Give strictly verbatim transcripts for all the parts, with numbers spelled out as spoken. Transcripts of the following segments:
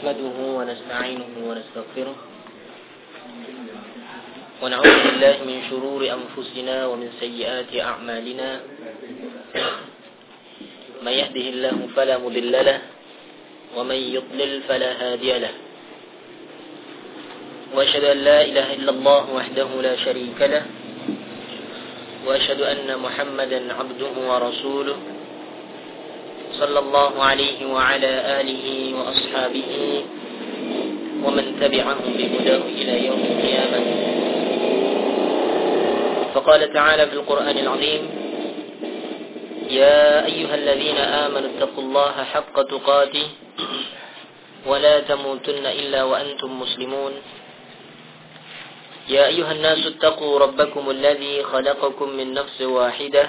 نحمده ونستعينه ونستغفره ونعوذ بالله من شرور أنفسنا ومن سيئات أعمالنا من يهده الله فلا مضل له ومن يضلل فلا هادي له وأشهد أن لا إله إلا الله وحده لا شريك له وأشهد أن محمدا عبده ورسوله صلى الله عليه وعلى آله وأصحابه ومن تبعهم بهداه إلى يوم القيامة. فقال تعالى في القرآن العظيم: يا أيها الذين آمنوا اتقوا الله حق تقاته ولا تموتن إلا وأنتم مسلمون. يا أيها الناس اتقوا ربكم الذي خلقكم من نفس واحدة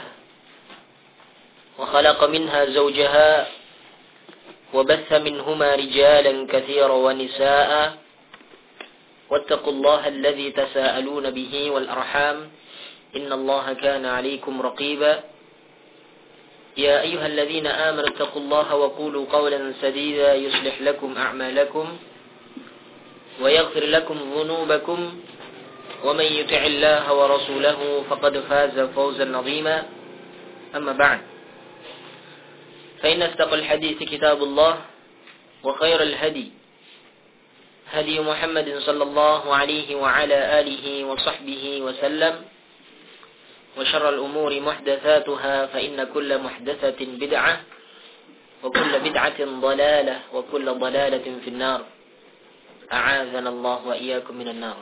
وخلق منها زوجها وبث منهما رجالا كثيرا ونساء واتقوا الله الذي تساءلون به والأرحام إن الله كان عليكم رقيبا. يا أيها الذين آمنوا اتقوا الله وقولوا قولا سديدا يصلح لكم أعمالكم ويغفر لكم ذنوبكم ومن يطع الله ورسوله فقد فاز فوزا عظيما. أما بعد، فإن أصدق الحديث كتاب الله وخير الهدي هدي محمد صلى الله عليه وعلى آله وصحبه وسلم وشر الأمور محدثاتها فإن كل محدثة بدعة وكل بدعة ضلالة وكل ضلالة في النار. أعاذنا الله وإياكم من النار.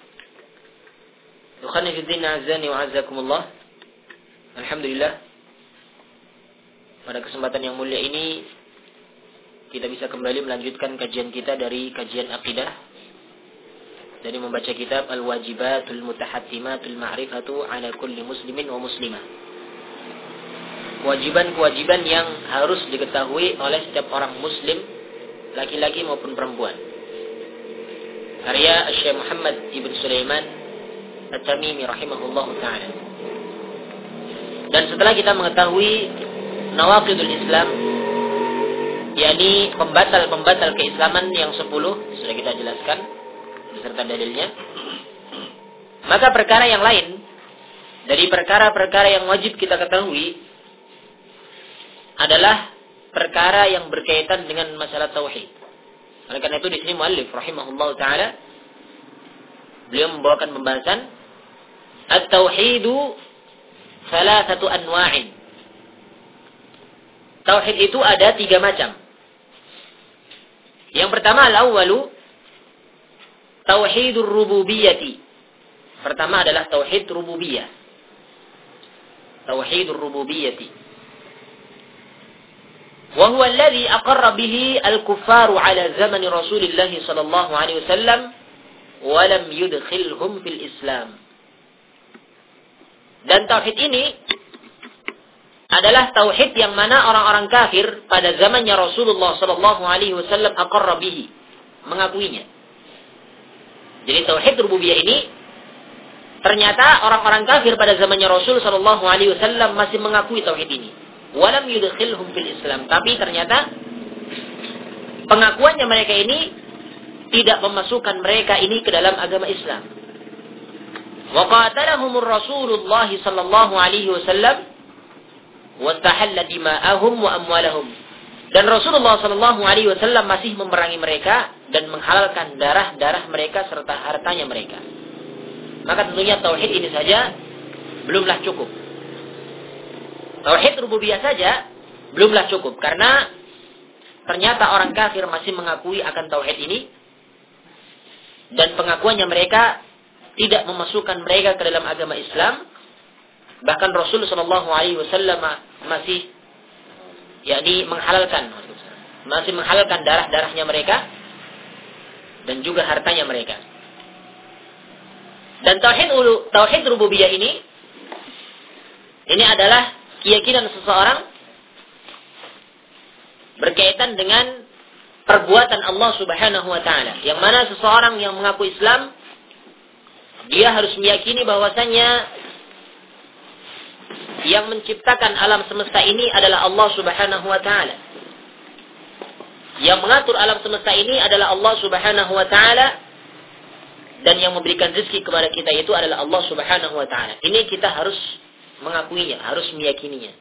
Yukhani fi din azani wa azakumullah. Alhamdulillah, pada kesempatan yang mulia ini kita bisa kembali melanjutkan kajian kita dari kajian akidah, dari membaca kitab Al-Wajibatul Mutahattimatul Ma'rifatu ala kulli muslimin wa muslimah. Kewajiban-kewajiban yang harus diketahui oleh setiap orang muslim, laki-laki maupun perempuan. Karya Syekh Muhammad Ibn Sulaiman At-Tamimi rahimahullahu ta'ala. Dan setelah kita mengetahui nawaqidul Islam, yakni pembatal-pembatal keislaman yang sepuluh, sudah kita jelaskan beserta dalilnya, maka perkara yang lain dari perkara-perkara yang wajib kita ketahui adalah perkara yang berkaitan dengan masalah tauhid. Oleh karena itu di sini muallif rahimahullahu ta'ala beliau membawakan pembahasan At-Tauhidu Salasatu Anwa'in. Tauhid itu ada tiga macam. Yang pertama, al-awwalu Tauhidur Rububiyyati. Pertama adalah Tauhid Rububiyah. Tauhidur Rububiyyati. Wa huwa alladhi aqarra bihi al-kuffaru ala zamani Rasulillah sallallahu alaihi wasallam wa lam yudkhilhum fil Islam. Dan tauhid ini adalah tauhid yang mana orang-orang kafir pada zamannya Rasulullah sallallahu alaihi wasallam aqarra bihi, mengakuinya. Jadi tauhid rububiyah ini ternyata orang-orang kafir pada zamannya Rasul sallallahu alaihi wasallam masih mengakui tauhid ini. Walam yudkhilhum fil Islam, tapi ternyata pengakuannya mereka ini tidak memasukkan mereka ini ke dalam agama Islam. Wa qatalahumur Rasulullah sallallahu alaihi wasallam wa tahalla dima'ahum wa amwalahum. Dan Rasulullah sallallahu alaihi wasallam masih memerangi mereka dan menghalalkan darah-darah mereka serta hartanya mereka. Maka tentunya tauhid ini saja belumlah cukup. Tauhid rububiyah saja belumlah cukup, karena ternyata orang kafir masih mengakui akan tauhid ini dan pengakuannya mereka tidak memasukkan mereka ke dalam agama Islam. Bahkan Rasul sallallahu alaihi wasallam masih yakni menghalalkan masih menghalalkan darah-darahnya mereka dan juga hartanya mereka. Dan tauhid tauhid rububiyah ini ini adalah keyakinan seseorang berkaitan dengan perbuatan Allah Subhanahu wa taala. Yang mana seseorang yang mengaku Islam, dia harus meyakini bahwasanya yang menciptakan alam semesta ini adalah Allah Subhanahu wa taala. Yang mengatur alam semesta ini adalah Allah Subhanahu wa taala, dan yang memberikan rezeki kepada kita itu adalah Allah Subhanahu wa taala. Ini kita harus mengakuinya, harus meyakininya.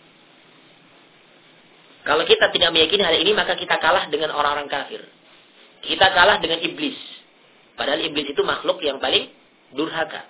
Kalau kita tidak meyakini hal ini, maka kita kalah dengan orang-orang kafir. Kita kalah dengan iblis. Padahal iblis itu makhluk yang paling durhaka.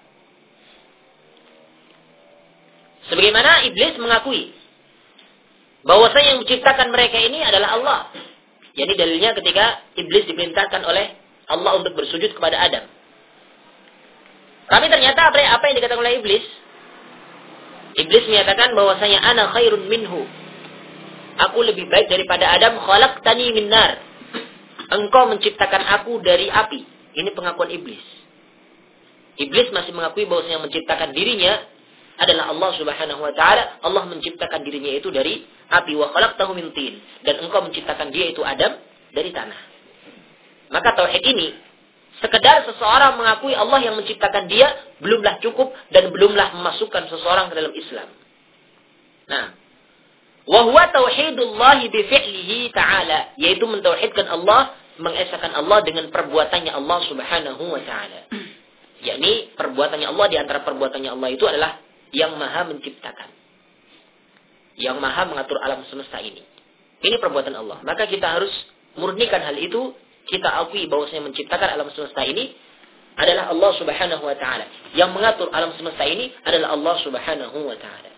Sebagaimana iblis mengakui bahwasanya yang menciptakan mereka ini adalah Allah. Jadi dalilnya ketika iblis diperintahkan oleh Allah untuk bersujud kepada Adam. Tapi ternyata apa yang dikatakan oleh iblis? Iblis menyatakan bahwasanya ana khairun minhu. Aku lebih baik daripada Adam, khalaqtani min nar. Engkau menciptakan aku dari api. Ini pengakuan iblis. Iblis masih mengakui bahwasanya yang menciptakan dirinya adalah Allah Subhanahu wa taala. Allah menciptakan dirinya itu dari api, wa khalaqtahu min tin, dan engkau menciptakan dia itu Adam dari tanah. Maka tauhid ini, sekedar seseorang mengakui Allah yang menciptakan dia, belumlah cukup dan belumlah memasukkan seseorang ke dalam Islam. Nah, wa huwa tauhidullahi bi fi'lihi ta'ala, yaitu mentauhidkan Allah, mengesahkan Allah dengan perbuatannya Allah Subhanahu wa taala. Yakni perbuatannya Allah, di antara perbuatannya Allah itu adalah yang maha menciptakan, yang maha mengatur alam semesta ini. Ini perbuatan Allah. Maka kita harus murnikan hal itu. Kita akui bahwasanya menciptakan alam semesta ini adalah Allah Subhanahu wa taala. Yang mengatur alam semesta ini adalah Allah Subhanahu wa taala.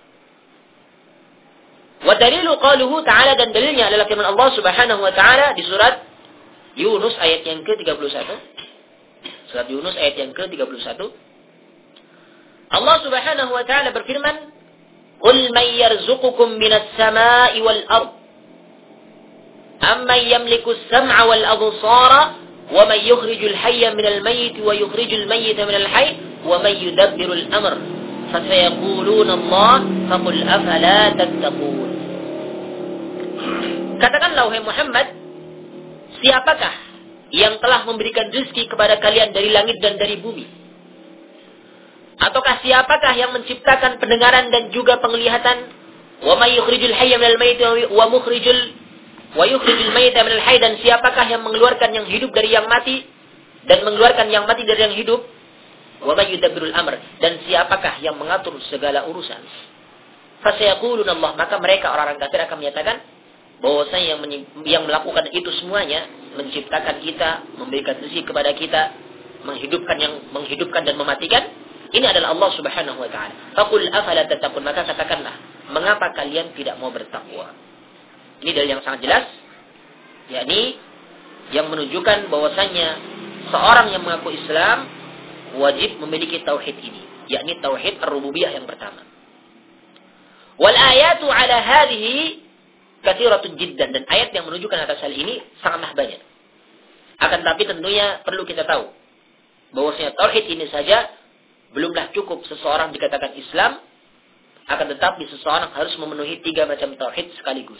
Wa dalilu qaluhu ta'ala, dan dalilnya adalah firman Allah Subhanahu wa taala di surat Yunus ayat yang ke tiga puluh satu. Surat Yunus ayat yang ke tiga puluh satu. Allah Subhanahu wa taala berfirman, "Qul man yarzuqukum minas samai wal ard? Amman yamliku as-sam'a wal absara wa man yukhrijul hayya minal mayyit wa yukhrijul mayyita minal hayy wa man yudabbirul amr? Fasayaquluna Allah, faqul afala tattaqun." Katakanlah wahai Muhammad, siapakah yang telah memberikan rezeki kepada kalian dari langit dan dari bumi? Ataukah siapakah yang menciptakan pendengaran dan juga penglihatan? Wa may yukhrijul hayya minal mayyit wa mukhrijul wa yukhrijul mayyita minal hayy, dan siapakah yang mengeluarkan yang hidup dari yang mati dan mengeluarkan yang mati dari yang hidup? Wa may yudabbirul amr, dan siapakah yang mengatur segala urusan? Fasayaquluna Allah, maka mereka orang-orang kafir akan menyatakan bahwasanya yang yang melakukan itu semuanya, menciptakan kita, memberikan rezeki kepada kita, menghidupkan yang menghidupkan dan mematikan, ini adalah Allah Subhanahu wa taala. Faqul afala tattaqun, maka katakanlah, mengapa kalian tidak mau bertakwa? Ini dalil yang sangat jelas, yakni yang menunjukkan bahwasanya seorang yang mengaku Islam wajib memiliki tauhid ini, yakni tauhid ar-rububiyah yang pertama. Wal ayatu ala hadhihi katsiratun jiddan, dan ayat yang menunjukkan atas hal ini sangatlah banyak. Akan tapi tentunya perlu kita tahu bahwasanya tauhid ini saja belumlah cukup seseorang dikatakan Islam, akan tetapi seseorang harus memenuhi tiga macam tauhid sekaligus.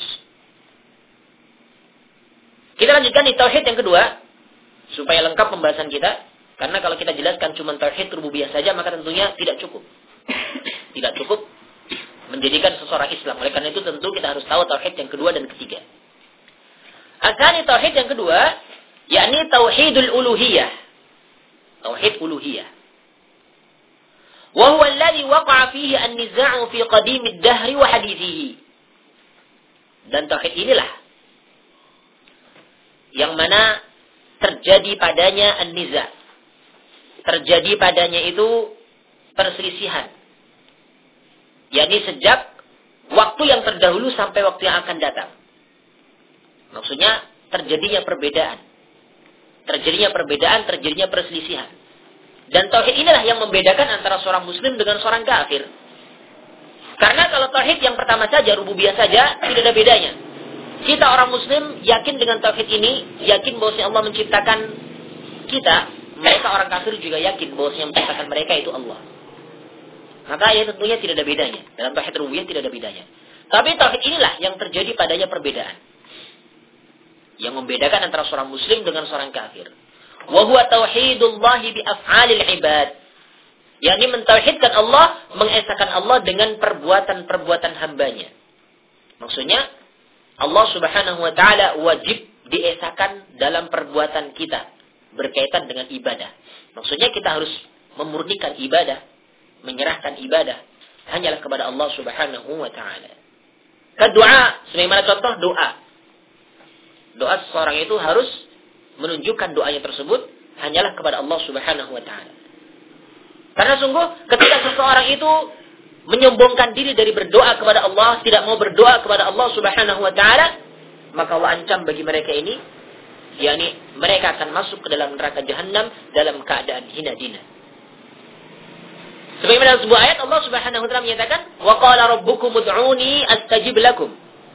Kita lanjutkan di tauhid yang kedua, supaya lengkap pembahasan kita. Karena kalau kita jelaskan cuma tauhid rububiyah saja, maka tentunya tidak cukup. Tidak cukup menjadikan seseorang Islam. Oleh karena itu tentu kita harus tahu tauhid yang kedua dan ketiga. Akan tauhid yang kedua, yakni tauhidul uluhiyah. Tauhid uluhiyah. وهو الذي وقع فيه النزاع في قديم الدهر وحديثه. Dan tauhid inilah yang mana terjadi padanya an-niza. Terjadi padanya itu perselisihan. yakni sejak waktu yang terdahulu sampai waktu yang akan datang. Maksudnya terjadinya perbedaan. Terjadinya perbedaan, terjadinya perselisihan. Dan tauhid inilah yang membedakan antara seorang muslim dengan seorang kafir. Karena kalau tauhid yang pertama saja, rububiyah saja, tidak ada bedanya. Kita orang muslim yakin dengan tauhid ini, yakin bahwa Allah menciptakan kita. Mereka orang kafir juga yakin bahwa yang menciptakan mereka itu Allah. Maka ya tentunya tidak ada bedanya. Dalam tauhid rububiyah tidak ada bedanya. Tapi tauhid inilah yang terjadi padanya perbedaan. Yang membedakan antara seorang muslim dengan seorang kafir. Wa huwa tauhidullahi bi af'alil ibad. Yakni mentauhidkan Allah, mengesahkan Allah dengan perbuatan-perbuatan hambanya. Maksudnya Allah Subhanahu wa taala wajib diesakan dalam perbuatan kita berkaitan dengan ibadah. Maksudnya kita harus memurnikan ibadah, menyerahkan ibadah hanyalah kepada Allah Subhanahu wa taala. Kedua, sebagaimana contoh doa. Doa seseorang itu harus menunjukkan doanya tersebut hanyalah kepada Allah Subhanahu wa taala. Karena sungguh ketika seseorang itu menyombongkan diri dari berdoa kepada Allah, tidak mau berdoa kepada Allah Subhanahu wa taala, maka Allah ancam bagi mereka ini, yakni mereka akan masuk ke dalam neraka Jahannam dalam keadaan hina dina. Sebagaimana dalam sebuah ayat Allah Subhanahu wa taala menyatakan, "Wa qala rabbukum ud'uni astajib lakum."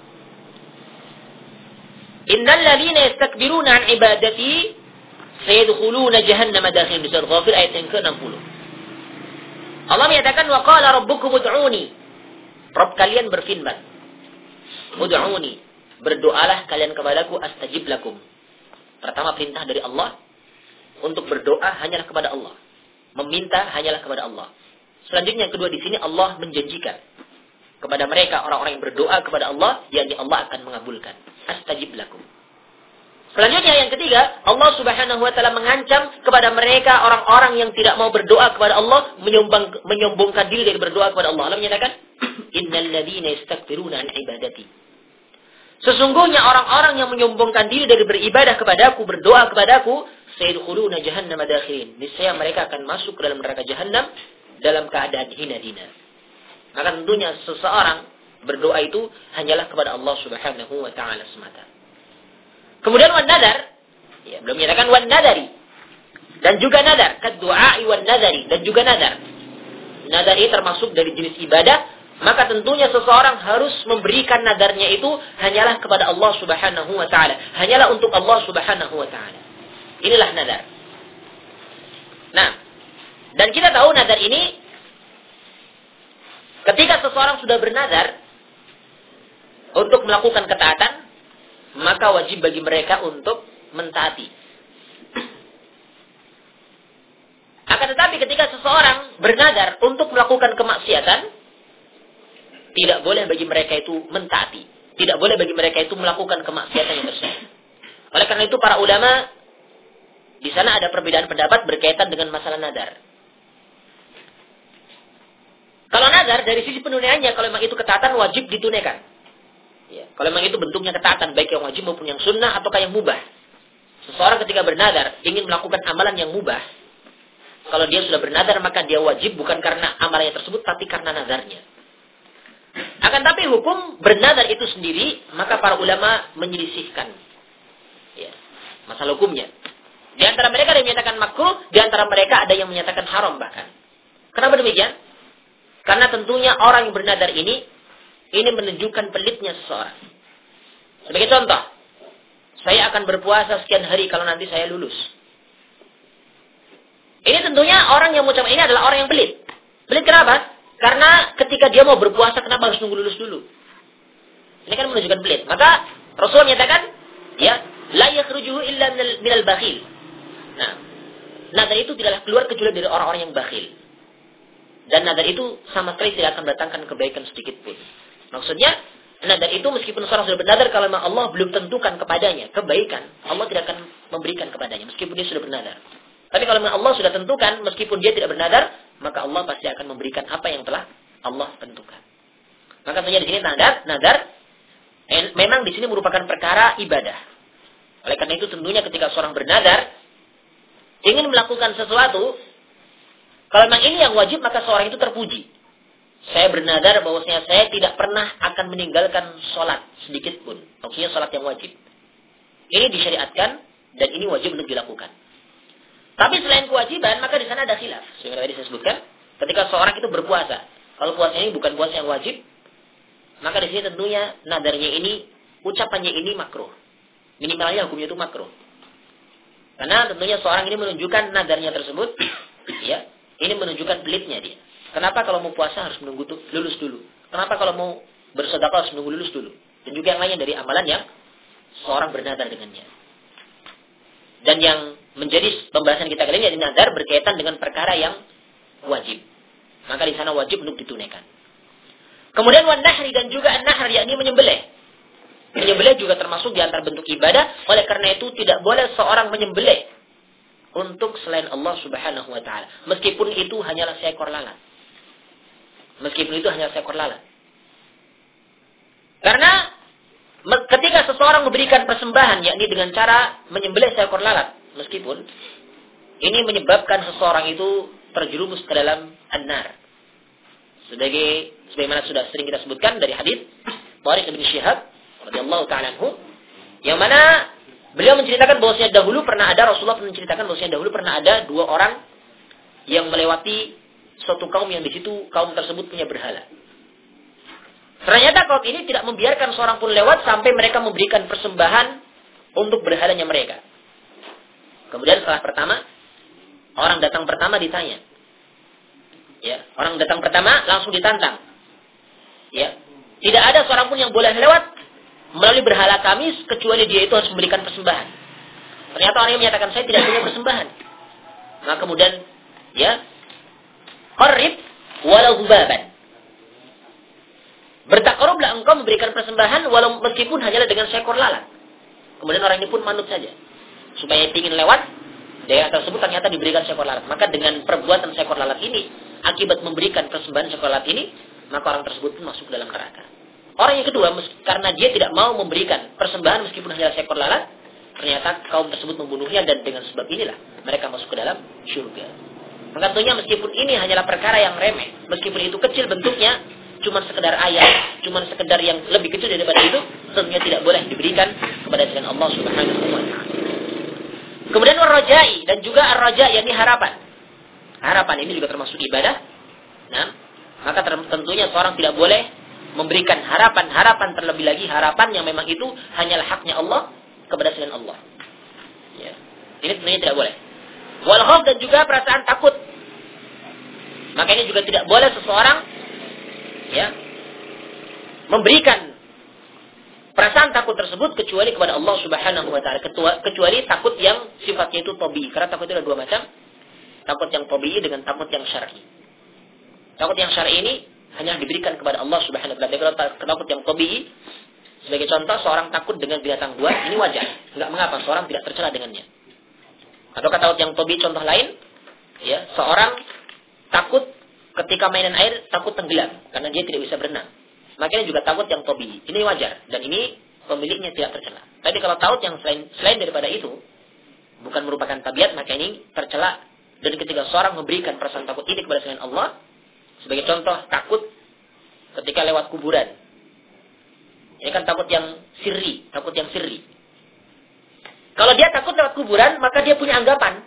Innal ladzina yastakbiruna 'an ibadati sayadkhuluna jahannama dakhirin. Surah Ghafir ayat yang ke enam puluh. Allah menyatakan, "Wa qala rabbukum ud'uni." Rabb kalian berfirman, "Ud'uni." Berdoalah kalian kepadaku astajib lakum. Pertama perintah dari Allah untuk berdoa hanyalah kepada Allah. Meminta hanyalah kepada Allah. Selanjutnya yang kedua di sini Allah menjanjikan kepada mereka orang-orang yang berdoa kepada Allah, yakni Allah akan mengabulkan. Astajib lakum. Selanjutnya yang ketiga, Allah Subhanahu wa taala mengancam kepada mereka orang-orang yang tidak mau berdoa kepada Allah, menyombong, menyombongkan diri dari berdoa kepada Allah. Allah menyatakan, "Innal ladzina yastakbiruna 'an ibadati." Sesungguhnya orang-orang yang menyombongkan diri dari beribadah kepadaku, berdoa kepadaku, sayadkhuluna jahannama dakhirin. Niscaya mereka akan masuk ke dalam neraka Jahannam dalam keadaan hina dina. Maka tentunya seseorang berdoa itu hanyalah kepada Allah Subhanahu wa taala semata. Kemudian wan nadar, ya, belum menyatakan wan nadari. Dan juga nadar, kaddu'a wan nadari, dan juga nadar. Nadar ini termasuk dari jenis ibadah, maka tentunya seseorang harus memberikan nadarnya itu hanyalah kepada Allah Subhanahu wa taala, hanyalah untuk Allah Subhanahu wa taala. Inilah nadar. Nah, dan kita tahu nadar ini ketika seseorang sudah bernadar untuk melakukan ketaatan, maka wajib bagi mereka untuk mentaati. Akan tetapi ketika seseorang bernadar untuk melakukan kemaksiatan, tidak boleh bagi mereka itu mentaati. Tidak boleh bagi mereka itu melakukan kemaksiatan yang tersebut. Oleh karena itu para ulama di sana ada perbedaan pendapat berkaitan dengan masalah nadar. Kalau nadar dari sisi penunaiannya, kalau memang itu ketaatan wajib ditunaikan. Ya, kalau memang itu bentuknya ketaatan, baik yang wajib maupun yang sunnah ataukah yang mubah. Seseorang ketika bernadar ingin melakukan amalan yang mubah, kalau dia sudah bernadar maka dia wajib bukan karena amalannya tersebut, tapi karena nadarnya. Akan tapi hukum bernadar itu sendiri, maka para ulama menyelisihkan ya, masalah hukumnya. Di antara mereka ada yang menyatakan makruh, di antara mereka ada yang menyatakan haram bahkan. Kenapa demikian? Karena tentunya orang yang bernadar ini ini menunjukkan pelitnya seseorang. Sebagai contoh, saya akan berpuasa sekian hari kalau nanti saya lulus. Ini tentunya orang yang mengucapkan ini adalah orang yang pelit. Pelit kenapa? Karena ketika dia mau berpuasa, kenapa harus nunggu lulus dulu? Ini kan menunjukkan pelit. Maka Rasulullah menyatakan, ya, la yakhrujuhu illa minal bakhil. Nah, nadar itu tidaklah keluar kecuali dari orang-orang yang bakhil. Dan nadar itu sama sekali tidak akan mendatangkan kebaikan sedikit pun. Maksudnya, nadar itu meskipun seorang sudah bernadar, kalau memang Allah belum tentukan kepadanya kebaikan, Allah tidak akan memberikan kepadanya meskipun dia sudah bernadar. Tapi kalau memang Allah sudah tentukan, meskipun dia tidak bernadar, maka Allah pasti akan memberikan apa yang telah Allah tentukan. Maka tentunya di sini nadar, nadar memang di sini merupakan perkara ibadah. Oleh karena itu tentunya ketika seorang bernadar ingin melakukan sesuatu, kalau memang ini yang wajib, maka seorang itu terpuji. Saya bernadar bahwasanya saya tidak pernah akan meninggalkan sholat sedikit pun. Maksudnya sholat yang wajib. Ini disyariatkan dan ini wajib untuk dilakukan. Tapi selain kewajiban, maka di sana ada khilaf. Seperti tadi saya sebutkan, ketika seorang itu berpuasa, kalau puasa ini bukan puasa yang wajib, maka di sini tentunya nadarnya ini, ucapannya ini makruh. Minimalnya hukumnya itu makruh. Karena tentunya seorang ini menunjukkan nadarnya tersebut, ya, ini menunjukkan pelitnya dia. Kenapa kalau mau puasa harus menunggu tuh, lulus dulu? Kenapa kalau mau bersedekah harus menunggu lulus dulu? Dan juga yang lainnya dari amalan yang seorang bernadar dengannya. Dan yang menjadi pembahasan kita kali ini adalah nadar berkaitan dengan perkara yang wajib. Maka di sana wajib untuk ditunaikan. Kemudian wan nahri, dan juga an-nahr, yakni menyembelih. Menyembelih juga termasuk di antara bentuk ibadah. Oleh karena itu tidak boleh seorang menyembelih untuk selain Allah Subhanahu wa taala. Meskipun itu hanyalah seekor lalat. Meskipun itu hanya seekor lalat. Karena ketika seseorang memberikan persembahan, yakni dengan cara menyembelih seekor lalat, meskipun ini menyebabkan seseorang itu terjerumus ke dalam an-nar. Sebagai sebagaimana sudah sering kita sebutkan dari hadis Tariq bin Syihab radhiyallahu ta'ala anhu, yang mana beliau menceritakan bahwasanya dahulu pernah ada, Rasulullah menceritakan bahwasanya dahulu pernah ada dua orang yang melewati suatu kaum yang di situ kaum tersebut punya berhala. Ternyata kaum ini tidak membiarkan seorang pun lewat sampai mereka memberikan persembahan untuk berhalanya mereka. Kemudian setelah pertama, orang datang pertama ditanya. Ya, orang datang pertama langsung ditantang. Ya, tidak ada seorang pun yang boleh lewat melalui berhala kami kecuali dia itu harus memberikan persembahan. Ternyata orang yang menyatakan saya tidak punya persembahan. Nah kemudian, ya, qarrib walau hubaban. Bertakarublah engkau memberikan persembahan walau meskipun hanyalah dengan seekor lalat. Kemudian orang ini pun manut saja. Supaya ingin lewat, daerah tersebut ternyata diberikan seekor lalat. Maka dengan perbuatan seekor lalat ini, akibat memberikan persembahan seekor lalat ini, maka orang tersebut pun masuk ke dalam neraka. Orang yang kedua, karena dia tidak mau memberikan persembahan meskipun hanyalah seekor lalat, ternyata kaum tersebut membunuhnya dan dengan sebab inilah mereka masuk ke dalam surga. Maka tentunya meskipun ini hanyalah perkara yang remeh, meskipun itu kecil bentuknya, cuma sekedar ayat, cuma sekedar yang lebih kecil daripada itu, tentunya tidak boleh diberikan kepada selain Allah Subhanahu wa taala. Kemudian ar-rajai, dan juga ar-raja yakni harapan. Harapan ini juga termasuk ibadah. Nah, maka tentunya seorang tidak boleh memberikan harapan-harapan terlebih lagi harapan yang memang itu hanyalah haknya Allah kepada selain Allah. Ya. Ini tentunya tidak boleh. Wal khauf, dan juga perasaan takut. Maka ini juga tidak boleh seseorang ya memberikan perasaan takut tersebut kecuali kepada Allah Subhanahu wa taala, kecuali takut yang sifatnya itu tabii. Karena takut itu ada dua macam. Takut yang tabii dengan takut yang syar'i. Takut yang syar'i ini hanya diberikan kepada Allah Subhanahu wa taala. Kalau takut yang tabii, sebagai contoh seorang takut dengan binatang buas, ini wajar. Enggak mengapa seorang tidak tercela dengannya. Atau takut yang tabii contoh lain, ya, seorang takut ketika mainan air takut tenggelam karena dia tidak bisa berenang. Makanya juga takut yang tabii. Ini wajar dan ini pemiliknya tidak tercela. Tapi kalau takut yang selain selain daripada itu bukan merupakan tabiat, maka ini tercela. Dan ketika seorang memberikan perasaan takut ini kepada selain Allah, sebagai contoh takut ketika lewat kuburan. Ini kan takut yang sirri, takut yang sirri. Kalau dia takut lewat kuburan, maka dia punya anggapan.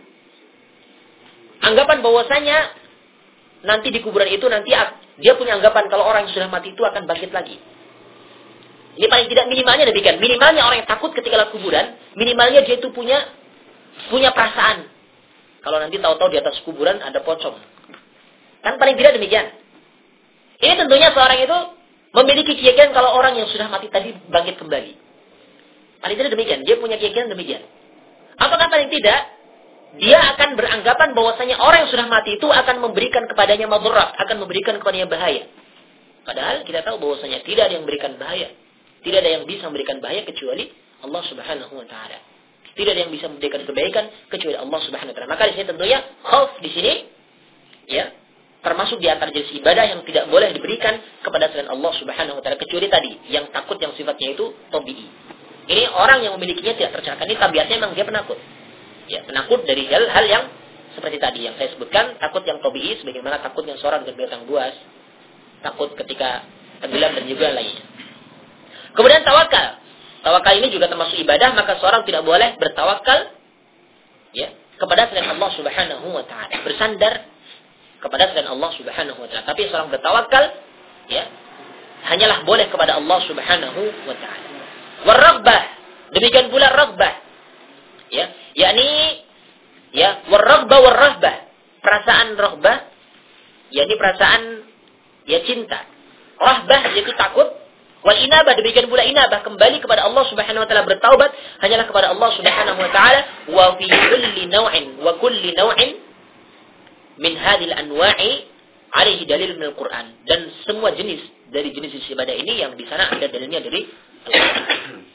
Anggapan bahwasanya nanti di kuburan itu nanti dia punya anggapan kalau orang yang sudah mati itu akan bangkit lagi. Ini paling tidak minimalnya demikian. Minimalnya orang yang takut ketika lewat kuburan, minimalnya dia itu punya punya perasaan. Kalau nanti tahu-tahu di atas kuburan ada pocong. Kan paling tidak demikian. Ini tentunya seorang itu memiliki keyakinan kalau orang yang sudah mati tadi bangkit kembali. Paling tidak demikian. Dia punya keyakinan demikian. Apakah paling tidak dia akan beranggapan bahwasanya orang yang sudah mati itu akan memberikan kepadanya madharat, akan memberikan kepadanya bahaya. Padahal kita tahu bahwasanya tidak ada yang memberikan bahaya. Tidak ada yang bisa memberikan bahaya kecuali Allah Subhanahu wa taala. Tidak ada yang bisa memberikan kebaikan kecuali Allah Subhanahu wa taala. Maka di sini tentunya khauf di sini ya termasuk di antara jenis ibadah yang tidak boleh diberikan kepada selain Allah Subhanahu wa taala kecuali tadi yang takut yang sifatnya itu tabii. Ini orang yang memilikinya tidak tercela. Ini tabiatnya memang dia penakut. Ya, penakut dari hal-hal yang seperti tadi yang saya sebutkan, takut yang tabii sebagaimana takut yang seorang dengan binatang buas, takut ketika tenggelam dan juga lainnya. Kemudian tawakal. Tawakal ini juga termasuk ibadah, maka seorang tidak boleh bertawakal ya kepada selain Allah Subhanahu wa taala. Bersandar kepada selain Allah Subhanahu wa taala. Tapi seorang bertawakal ya hanyalah boleh kepada Allah Subhanahu wa taala. War-raghbah, demikian pula raghbah. Ya, yakni ya war-raghbah war-rahbah. Perasaan raghbah yakni perasaan ya cinta. Rahbah yaitu takut. Wal inabah, demikian pula inabah, kembali kepada Allah Subhanahu wa taala, bertaubat hanyalah kepada Allah Subhanahu wa taala. Wa fi kulli naw'in wa kulli naw'in min hadhil anwa'i alaihi dalil min al-Qur'an. Dan semua jenis dari jenis ibadah ini yang di sana ada dalilnya dari Al-Qur'an.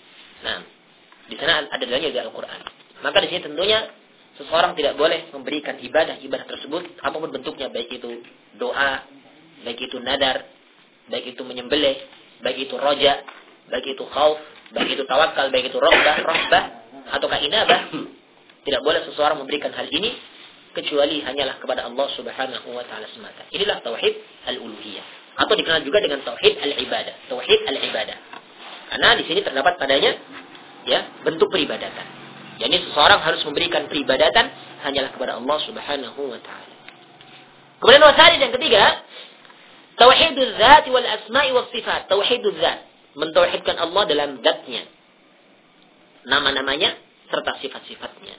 Nah, di sana ada dalilnya di Al-Quran. Maka di sini tentunya seseorang tidak boleh memberikan ibadah-ibadah tersebut apapun bentuknya, baik itu doa, baik itu nadar, baik itu menyembelih, baik itu roja, baik itu khauf, baik itu tawakal, baik itu rohbah, rohbah, atau inabah. Tidak boleh seseorang memberikan hal ini kecuali hanyalah kepada Allah Subhanahu wa taala semata. Inilah tauhid al-uluhiyah, atau dikenal juga dengan tauhid al-ibadah, tauhid al-ibadah. Karena di sini terdapat padanya ya bentuk peribadatan. Jadi seseorang harus memberikan peribadatan hanyalah kepada Allah Subhanahu wa taala. Kemudian wasalid yang ketiga, tauhidul dzat wal asma'i was sifat. Tauhidul dzat, mentauhidkan Allah dalam zatnya, nama-namanya serta sifat-sifatnya.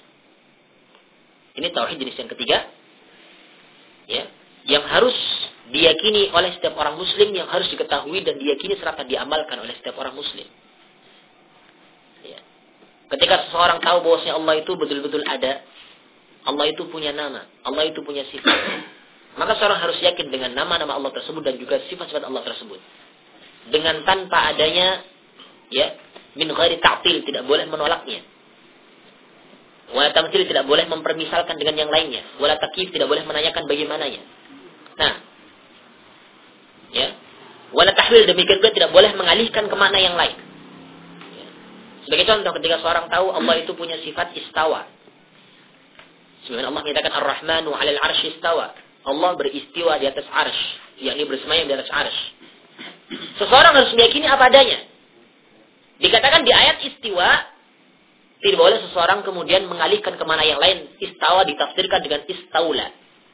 Ini tauhid jenis yang ketiga, ya, yang harus diyakini oleh setiap orang muslim, yang harus diketahui dan diyakini serta diamalkan oleh setiap orang muslim. Ya. Ketika seseorang tahu bahwasanya Allah itu betul-betul ada, Allah itu punya nama, Allah itu punya sifat, maka seorang harus yakin dengan nama-nama Allah tersebut dan juga sifat-sifat Allah tersebut. Dengan tanpa adanya ya min ghairi ta'til, tidak boleh menolaknya. Wala tamtsil, tidak boleh mempermisalkan dengan yang lainnya. Wala takyif, tidak boleh menanyakan bagaimananya. Nah, ya. Wala tahwil, demikian juga tidak boleh mengalihkan ke makna yang lain. Ya. Sebagai contoh, ketika seorang tahu Allah itu punya sifat istawa. Sebagaimana Allah menyatakan Ar-Rahmanu 'alal 'arsy istawa. Allah beristiwa di atas 'arsy, yakni bersemayam di atas 'arsy. Seseorang harus meyakini apa adanya. Dikatakan di ayat istiwa, tidak boleh seseorang kemudian mengalihkan ke mana yang lain. Istawa ditafsirkan dengan istaula,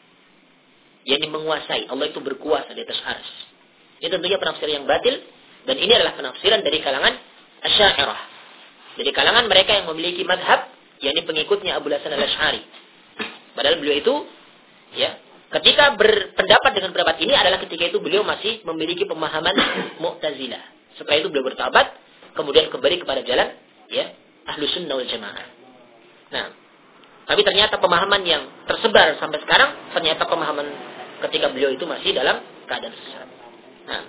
yakni menguasai. Allah itu berkuasa di atas arsy. Ini tentunya penafsiran yang batil, dan ini adalah penafsiran dari kalangan Asy'ariyah. Dari kalangan mereka yang memiliki madhab, yakni pengikutnya Abu Hasan al-Asy'ari. Padahal beliau itu, ya, ketika berpendapat dengan pendapat ini adalah ketika itu beliau masih memiliki pemahaman Mu'tazilah. Setelah itu beliau bertobat, kemudian kembali kepada jalan, ya, Ahlus Sunnah wal Jamaah. Nah, tapi ternyata pemahaman yang tersebar sampai sekarang, ternyata pemahaman ketika beliau itu masih dalam keadaan sesat. Nah,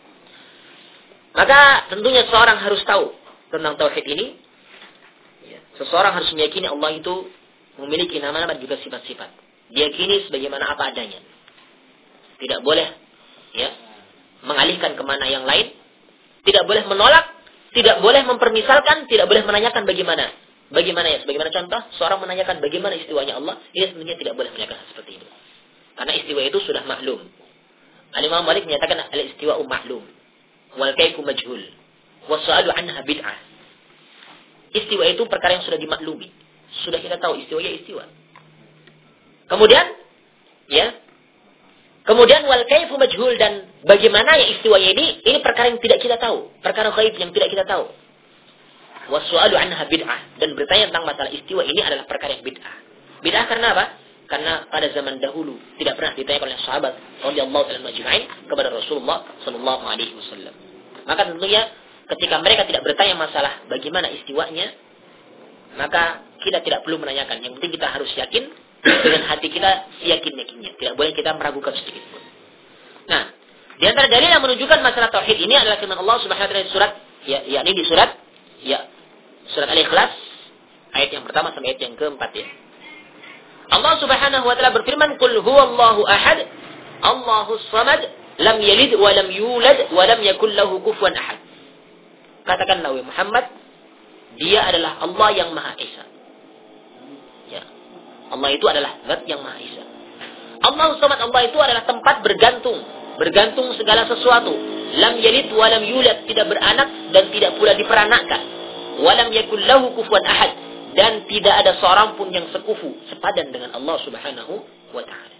maka tentunya seorang harus tahu tentang tauhid ini. Ya, seseorang harus meyakini Allah itu memiliki nama-nama juga sifat-sifat. Diyakini sebagaimana apa adanya. Tidak boleh, ya, mengalihkan kemana yang lain. Tidak boleh menolak. Tidak boleh mempermisalkan, tidak boleh menanyakan bagaimana. Bagaimana ya? Sebagaimana contoh, seorang menanyakan bagaimana istiwanya Allah, ini sebenarnya tidak boleh menanyakan seperti itu. Karena istiwa itu sudah maklum. Al-Imam Malik menyatakan al-istiwa'u maklum, wal kaifu majhul, was-su'alu anha bid'ah. Istiwa itu perkara yang sudah dimaklumi. Sudah kita tahu istiwa ya istiwa. Kemudian, ya, kemudian wal kaifu majhul, dan bagaimana ya istiwanya ini, ini perkara yang tidak kita tahu, perkara ghaib yang tidak kita tahu. Was-su'alu anha bid'ah, dan bertanya tentang masalah istiwa ini adalah perkara yang bid'ah. Bid'ah karena apa? Karena pada zaman dahulu tidak pernah ditanyakan oleh sahabat radhiyallahu anhum ajma'in kepada Rasulullah sallallahu alaihi wasallam. Maka tentunya ketika mereka tidak bertanya masalah bagaimana istiwanya, maka kita tidak perlu menanyakan. Yang penting kita harus yakin dengan hati kita, yakin-yakinnya. Tidak boleh kita meragukan sedikit pun. Nah, di antara dalil yang menunjukkan masalah tauhid ini adalah firman Allah Subhanahu wa taala di surat, ya, yakni di surat, ya, surat Al-Ikhlas ayat yang pertama sampai ayat yang keempat, ya. Allah Subhanahu wa taala berfirman, "Qul huwallahu ahad, Allahus samad, lam yalid wa lam yulad wa lam yakul lahu kufuwan ahad." Katakanlah wahai Muhammad, Dia adalah Allah yang Maha Esa. Ya. Allah itu adalah Zat yang Maha Esa. Allahus samad, Allah itu adalah tempat bergantung, bergantung segala sesuatu. Lam yalid wa lam yulad, tidak beranak dan tidak pula diperanakkan. Wa lam yakul lahu kufuwan ahad, dan tidak ada seorang pun yang sekufu, sepadan dengan Allah Subhanahu wa taala.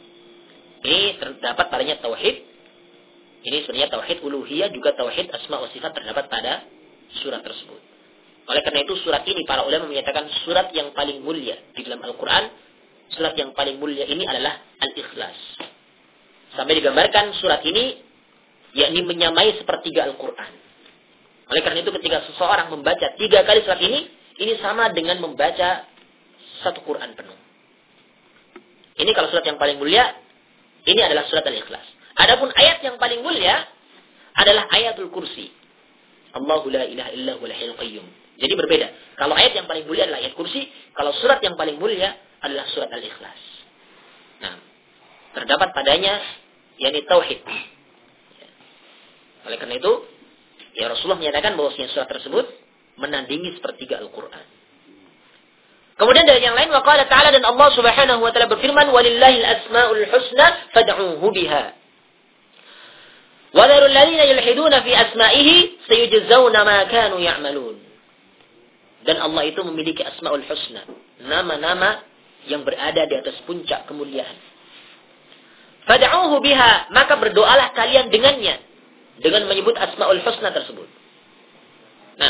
Ini terdapat padanya tauhid. Ini sebenarnya tauhid uluhiyah, juga tauhid asma wa sifat terdapat pada surat tersebut. Oleh karena itu surat ini para ulama menyatakan surat yang paling mulia di dalam Al-Qur'an. Surat yang paling mulia ini adalah Al-Ikhlas. Sampai digambarkan surat ini yakni menyamai sepertiga Al-Qur'an. Oleh karena itu ketika seseorang membaca tiga kali surat ini, ini sama dengan membaca satu Quran penuh. Ini kalau surat yang paling mulia, ini adalah surat Al-Ikhlas. Adapun ayat yang paling mulia adalah ayatul kursi. Allahu la ilaha illa huwal hayyul qayyum. Jadi berbeda. Kalau ayat yang paling mulia adalah ayat kursi, kalau surat yang paling mulia adalah surat Al-Ikhlas. Nah, terdapat padanya yakni tauhid. Oleh karena itu, ya Rasulullah menyatakan bahwasanya surat tersebut menandingi sepertiga Al-Qur'an. Kemudian dari yang lain, wa qala ta'ala, dan Allah Subhanahu wa taala berfirman, walillahil asmaul husna fad'uuhu biha. Wa dharul ladzina yulhiduna fi asma'ihi sayujzauna ma kanu ya'malun. Dan Allah itu memiliki asmaul husna, nama-nama yang berada di atas puncak kemuliaan. Fad'uuhu biha, maka berdoalah kalian dengannya, dengan menyebut asmaul husna tersebut. Nah,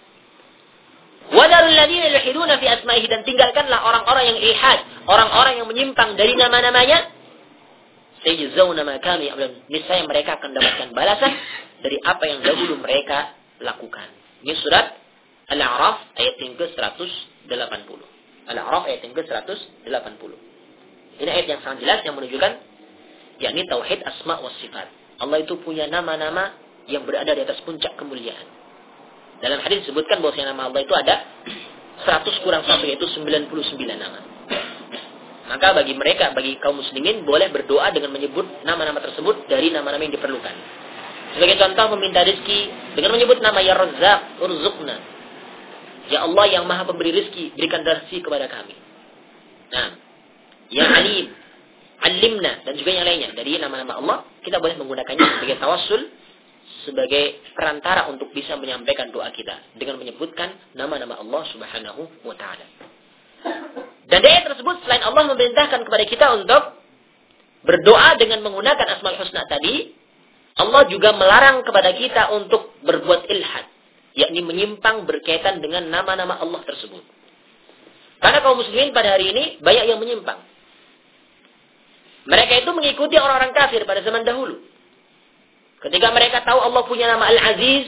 wadarul ladzina yulhiduna fi asma'ihi, dan tinggalkanlah orang-orang yang ilhad, orang-orang yang menyimpang dari nama-namanya. Sayujzauna ma kanu ya'malun, niscaya mereka akan mendapatkan balasan dari apa yang dahulu mereka lakukan. Ini surat Al-A'raf ayat yang ke seratus delapan puluh. Al-A'raf ayat yang ke seratus delapan puluh. Ini ayat yang sangat jelas yang menunjukkan yakni tauhid asma wa sifat. Allah itu punya nama-nama yang berada di atas puncak kemuliaan. Dalam hadis disebutkan bahwa nama Allah itu ada seratus kurang satu, yaitu sembilan puluh sembilan nama. Maka bagi mereka, bagi kaum muslimin, boleh berdoa dengan menyebut nama-nama tersebut dari nama-nama yang diperlukan. Sebagai contoh, meminta rezeki dengan menyebut nama Ya Razzaq, Urzuqna. Ya Allah yang maha pemberi rezeki, berikan rezeki kepada kami. Nah, Ya Alim, Alimna, dan juga yang lainnya. Dari nama-nama Allah, kita boleh menggunakannya sebagai tawassul, sebagai perantara untuk bisa menyampaikan doa kita dengan menyebutkan nama-nama Allah Subhanahu wa taala. Dan dari ayat tersebut, selain Allah memerintahkan kepada kita untuk berdoa dengan menggunakan asmaul husna tadi, Allah juga melarang kepada kita untuk berbuat ilhad, yakni menyimpang berkaitan dengan nama-nama Allah tersebut. Karena kaum muslimin pada hari ini banyak yang menyimpang. Mereka itu mengikuti orang-orang kafir pada zaman dahulu. Ketika mereka tahu Allah punya nama Al-Aziz,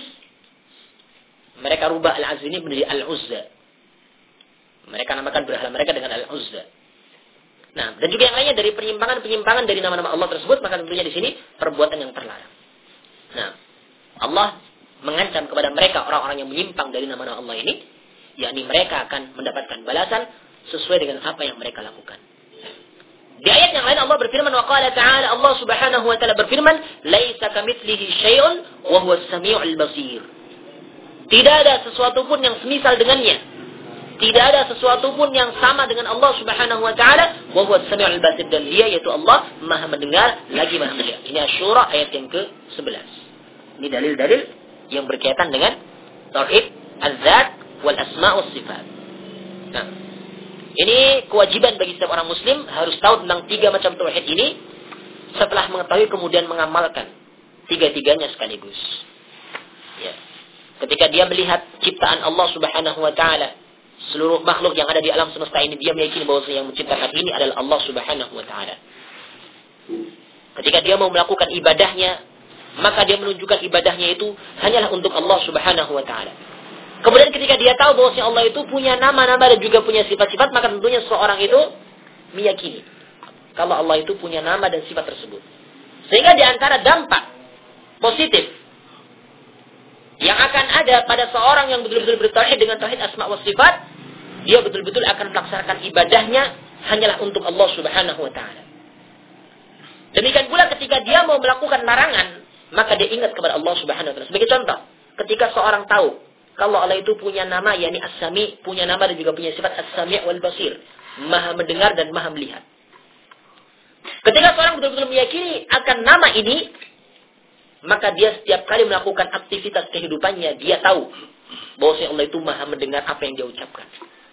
mereka rubah Al-Aziz ini menjadi Al-Uzza. Mereka namakan berhala mereka dengan Al-Uzza. Nah, dan juga yang lainnya dari penyimpangan-penyimpangan dari nama-nama Allah tersebut, maka tentunya di sini perbuatan yang terlarang. Nah, Allah mengancam kepada mereka orang-orang yang menyimpang dari nama-nama Allah ini, yakni mereka akan mendapatkan balasan sesuai dengan apa yang mereka lakukan. Di ayat yang lain Allah berfirman, wa qala ta'ala, Allah Subhanahu wa taala berfirman, laisa kamitslihi syai'un wa huwas samiul basir. Tidak ada sesuatu pun yang semisal dengannya. Tidak ada sesuatu pun yang sama dengan Allah Subhanahu wa taala, wa huwas samiul basir, dan Dia yaitu Allah Maha mendengar lagi Maha melihat. Ini Asy-Syura ayat yang ke sebelas. Ini dalil-dalil yang berkaitan dengan tauhid az-zat wal asma' was sifat. Nah, ini kewajiban bagi setiap orang muslim harus tahu tentang tiga macam tauhid ini, setelah mengetahui kemudian mengamalkan tiga-tiganya sekaligus. Ya. Ketika dia melihat ciptaan Allah Subhanahu wa taala, seluruh makhluk yang ada di alam semesta ini, dia meyakini bahwa yang menciptakan ini adalah Allah Subhanahu wa taala. Ketika dia mau melakukan ibadahnya, maka dia menunjukkan ibadahnya itu hanyalah untuk Allah Subhanahu wa taala. Kemudian ketika dia tahu bahwa Allah itu punya nama-nama dan juga punya sifat-sifat, maka tentunya seorang itu meyakini kalau Allah itu punya nama dan sifat tersebut. Sehingga di antara dampak positif yang akan ada pada seorang yang betul-betul bertauhid dengan tauhid asma wa sifat, dia betul-betul akan melaksanakan ibadahnya hanyalah untuk Allah Subhanahu wa taala. Demikian pula ketika dia mau melakukan larangan, maka dia ingat kepada Allah Subhanahu wa taala. Sebagai contoh, ketika seorang tahu kalau Allah itu punya nama, yakni As-Sami, punya nama dan juga punya sifat As-Sami' wal Basir, Maha mendengar dan Maha melihat. Ketika seorang betul-betul meyakini akan nama ini, maka dia setiap kali melakukan aktivitas kehidupannya, dia tahu bahwa Allah itu Maha mendengar apa yang dia ucapkan.